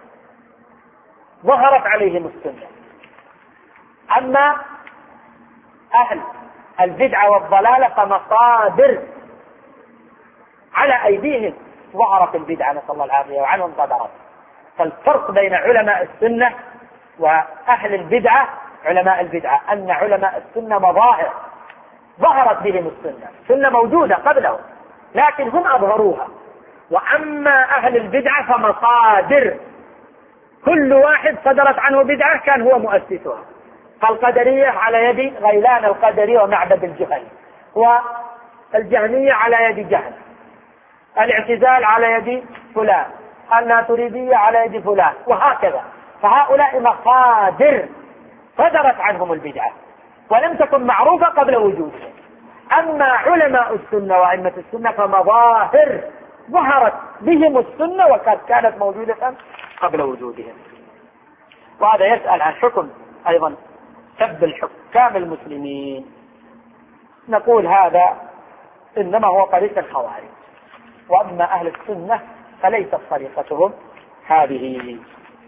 ظهرت عليهم السنة، أما أهل البدعة والضلالة فمصادر على أيديهم ظهرت البدعة نسأل الله العافية وعنهم صدرت. فالفرق بين علماء السنة وأهل البدعة علماء البدعة أن علماء السنة مظاهر ظهرت بهم السنة، السنة موجودة قبلهم لكن هم أظهروها. وأما أهل البدعة فمصادر، كل واحد صدرت عنه بدعة كان هو مؤسسها. فالقدرية على يد غيلان القدري ومعبد الجهني، والجهمية على يد جهل، الاعتزال على يد فلان، الناتريدية على يد فلان، وهكذا. فهؤلاء مصادر صدرت عنهم البدعة ولم تكن معروفة قبل وجودهم. أما علماء السنة وأئمة السنة فمظاهر ظهرت بهم السنة وقد كانت موجودة قبل وجودهم. وهذا يسأل عن حكم أيضا سب الحكام المسلمين. نقول هذا إنما هو طريق الخوارج، وأما أهل السنة فليست طريقتهم هذه.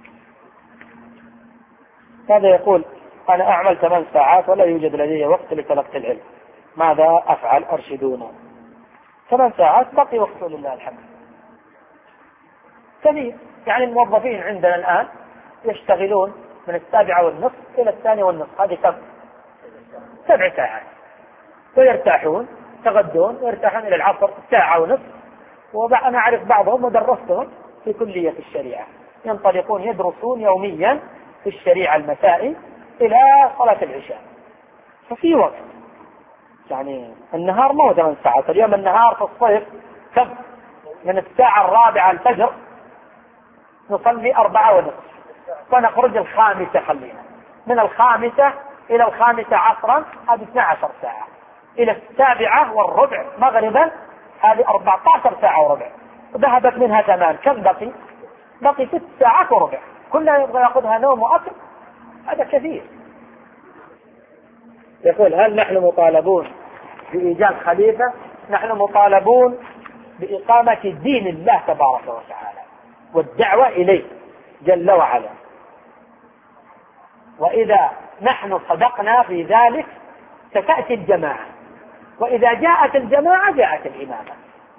هذا يقول أنا أعمل ثمان ساعات ولا يوجد لدي وقت لتلقي العلم، ماذا أفعل أرشدونا؟ ثمان ساعات بقي وقت لله الحمد كثير. يعني الموظفين عندنا الآن يشتغلون من السابعة والنصف إلى الثانية والنصف، هذه كم؟ سبع ساعات، ويرتاحون يتغدون ويرتاحون إلى العصر ساعة ونصف. وأنا أعرف بعضهم ودرستهم في كلية الشريعة ينطلقون يدرسون يوميا في الشريعة المسائي إلى صلاة العشاء، ففي وقت. يعني النهار ما هو ثمان ساعات، اليوم النهار في الصيف كم؟ من الساعة الرابعة الفجر نصلي أربعة ونصف ونخرج الخامسة، خلينا من الخامسة إلى الخامسة عصرا هذه اثنتا عشرة ساعة، إلى السابعة والربع مغربا هذه أربعة عشر ساعة وربع، ذهبت منها ثمان، كم بقي؟ بقي ست ساعات وربع، كلها يبغى يأخذها نوم وأكل، هذا كثير. يقول هل نحن مطالبون بإيجاد خليفة؟ نحن مطالبون بإقامة دين الله تبارك وتعالى والدعوة إليه جل وعلا، وإذا نحن صدقنا في ذلك ستأتي الجماعة، وإذا جاءت الجماعة جاءت الإمامة،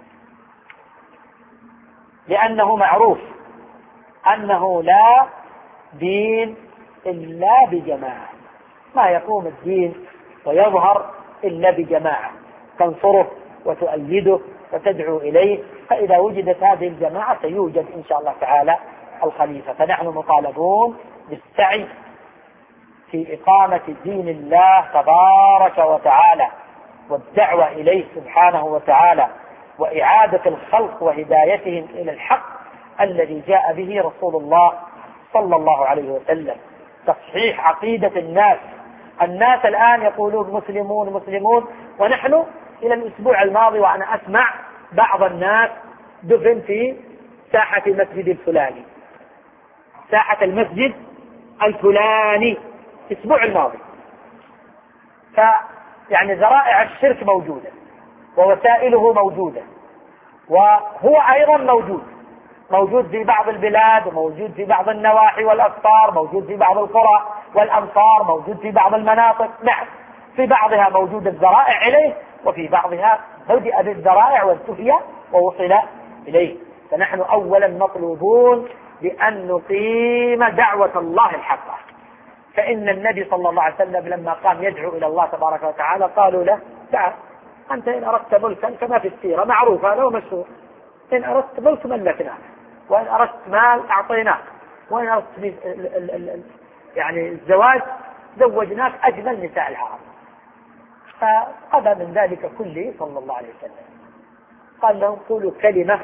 لأنه معروف أنه لا دين إلا بجماعة، ما يقوم الدين ويظهر إلا بجماعة. تنصره وتؤيده وتدعو إليه. فإذا وجدت هذه الجماعة سيوجد إن شاء الله تعالى الخليفة. فنحن مطالبون بالسعي في إقامة دين الله تبارك وتعالى والدعوة إليه سبحانه وتعالى وإعادة الخلق وهدايتهم إلى الحق الذي جاء به رسول الله صلى الله عليه وسلم. تصحيح عقيدة الناس. الناس الآن يقولون مسلمون مسلمون، ونحن إلى الأسبوع الماضي وأنا أسمع بعض الناس دفن في ساحة المسجد الفلاني، ساحة المسجد الفلاني الأسبوع الماضي. فيعني ذرائع الشرك موجودة ووسائله موجودة، وهو أيضا موجود موجود في بعض البلاد، وموجود في بعض النواحي والأقطار، موجود في بعض القرى والأمصار، موجود في بعض المناطق. نعم، في بعضها موجود الذرائع إليه، وفي بعضها بدأ بالذرائع وانتهي ووصل إليه. فنحن أولا مطلوبون بأن نقيم دعوة الله الحقة. فإن النبي صلى الله عليه وسلم لما قام يدعو إلى الله تبارك وتعالى قالوا له تعال أنت إن أردت ملكا كما في السيرة معروف هذا ومشهور، إن أردت ملك ملكناك، وإن أردت مال أعطيناك، وإن أردت يعني الزواج زوجناك أجمل نساء العرب. فقضى من ذلك كله صلى الله عليه وسلم. قال لهم قولوا كلمة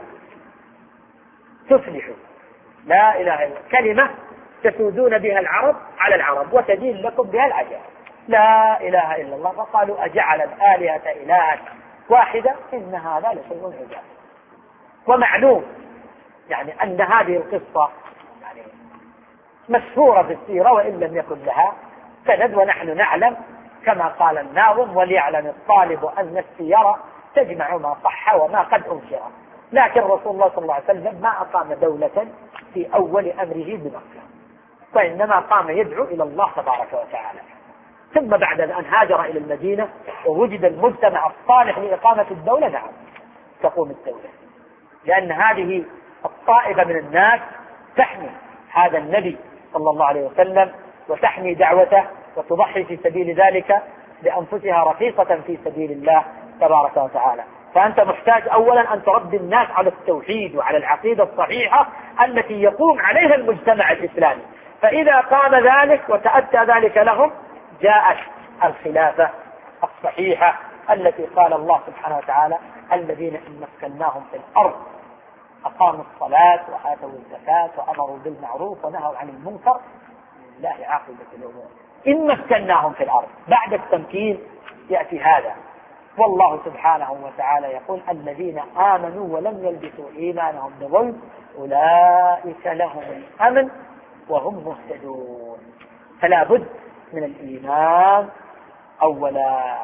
تفلحوا، لا إله إلا كلمة تسودون بها العرب على العرب وتدين لكم بها العجاب، لا إله إلا الله. فقالوا أجعل الآلهة إلها واحدة إن هذا لشيء عجاب. ومعلوم يعني أن هذه القصة يعني مشهورة في السيرة وإن لم يكن لها سند، ونحن نعلم كما قال الناظم وليعلم الطالب أن السيرة تجمع ما صح وما قد أنكر. لكن رسول الله صلى الله عليه وسلم ما أقام دولة في أول أمره بمكة، وإنما قام يدعو إلى الله تبارك وتعالى. ثم بعد أن هاجر إلى المدينة ووجد المجتمع الصالح لإقامة الدولة، نعم تقوم الدولة، لأن هذه الطائفة من الناس تحمي هذا النبي صلى الله عليه وسلم وتحمي دعوته وتضحي في سبيل ذلك بأنفسها رخيصة في سبيل الله تبارك وتعالى. فأنت محتاج أولا أن تربي الناس على التوحيد وعلى العقيدة الصحيحة التي يقوم عليها المجتمع الإسلامي. فإذا قام ذلك وتأتى ذلك لهم جاءت الخلافة الصحيحة التي قال الله سبحانه وتعالى الذين إن مكناهم في الأرض أقاموا الصلاة وآتوا الزكاة وأمروا بالمعروف ونهوا عن المنكر لله عاقبة الأمور. إن مكناهم في الأرض، بعد التمكين يأتي هذا. والله سبحانه وتعالى يقول الذين آمنوا ولم يلبسوا إيمانهم بظلم أولئك لهم الأمن وهم مهتدون. فلا بد من الإيمان أولا،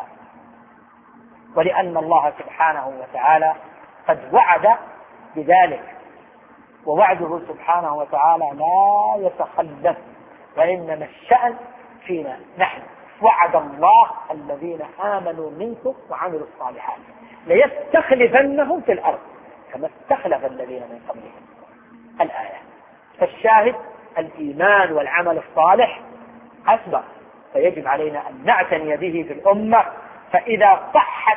ولأن الله سبحانه وتعالى قد وعد بذلك، ووعده سبحانه وتعالى لا يتخلف، وإنما الشأن فينا نحن. وعد الله الذين آمنوا منكم وعملوا الصالحات ليستخلفنهم في الأرض كما استخلف الذين من قبلهم. الآية. فالشاهد الإيمان والعمل الصالح أسبق، فيجب علينا أن نعتني به في الأمة. فإذا صحت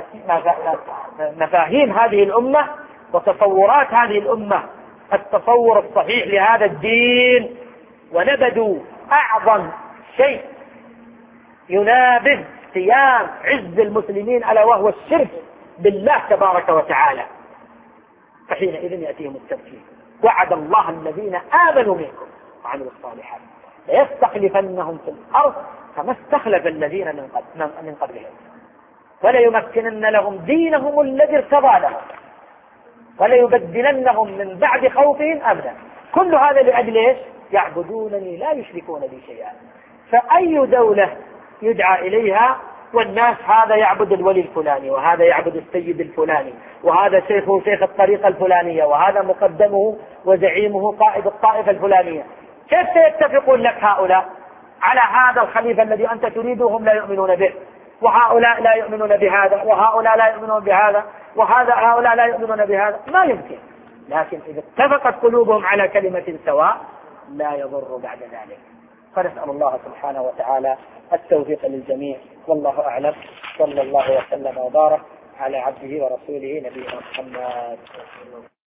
مفاهيم هذه الأمة وتصورات هذه الأمة التصور الصحيح لهذا الدين، ونبذوا أعظم شيء ينابذ قيام عز المسلمين ألا وهو الشرك بالله تبارك وتعالى، فحينئذ يأتيهم التمكين. وعد الله الذين آمنوا منكم وعملوا الصالحات ليستخلفنهم في الأرض كما استخلف الذين من قبلهم وليمكنن لهم دينهم الذي ارتضى لهم وليبدلنهم من بعد خوفهم أمنا. كل هذا لأجل إيش؟ يعبدونني لا يشركون بي شيئا. فأي دولة يدعى إليها والناس هذا يعبد الولي الفلاني وهذا يعبد السيد الفلاني وهذا شيخه شيخ الطريقة الفلانية وهذا مقدمه وزعيمه قائد الطائفة الفلانية، كيف سيتفقون لك هؤلاء على هذا الخليفة الذي أنت تريدهم لا يؤمنون به، وهؤلاء لا يؤمنون بهذا، وهؤلاء لا يؤمنون بهذا، وهذا هؤلاء لا يؤمنون بهذا؟ ما يمكن. لكن إذا اتفقت قلوبهم على كلمة سواء لا يضر بعد ذلك. فنسأل الله سبحانه وتعالى التوفيق للجميع، والله أعلم. صلى الله وسلم وبارك على عبده ورسوله نبينا محمد.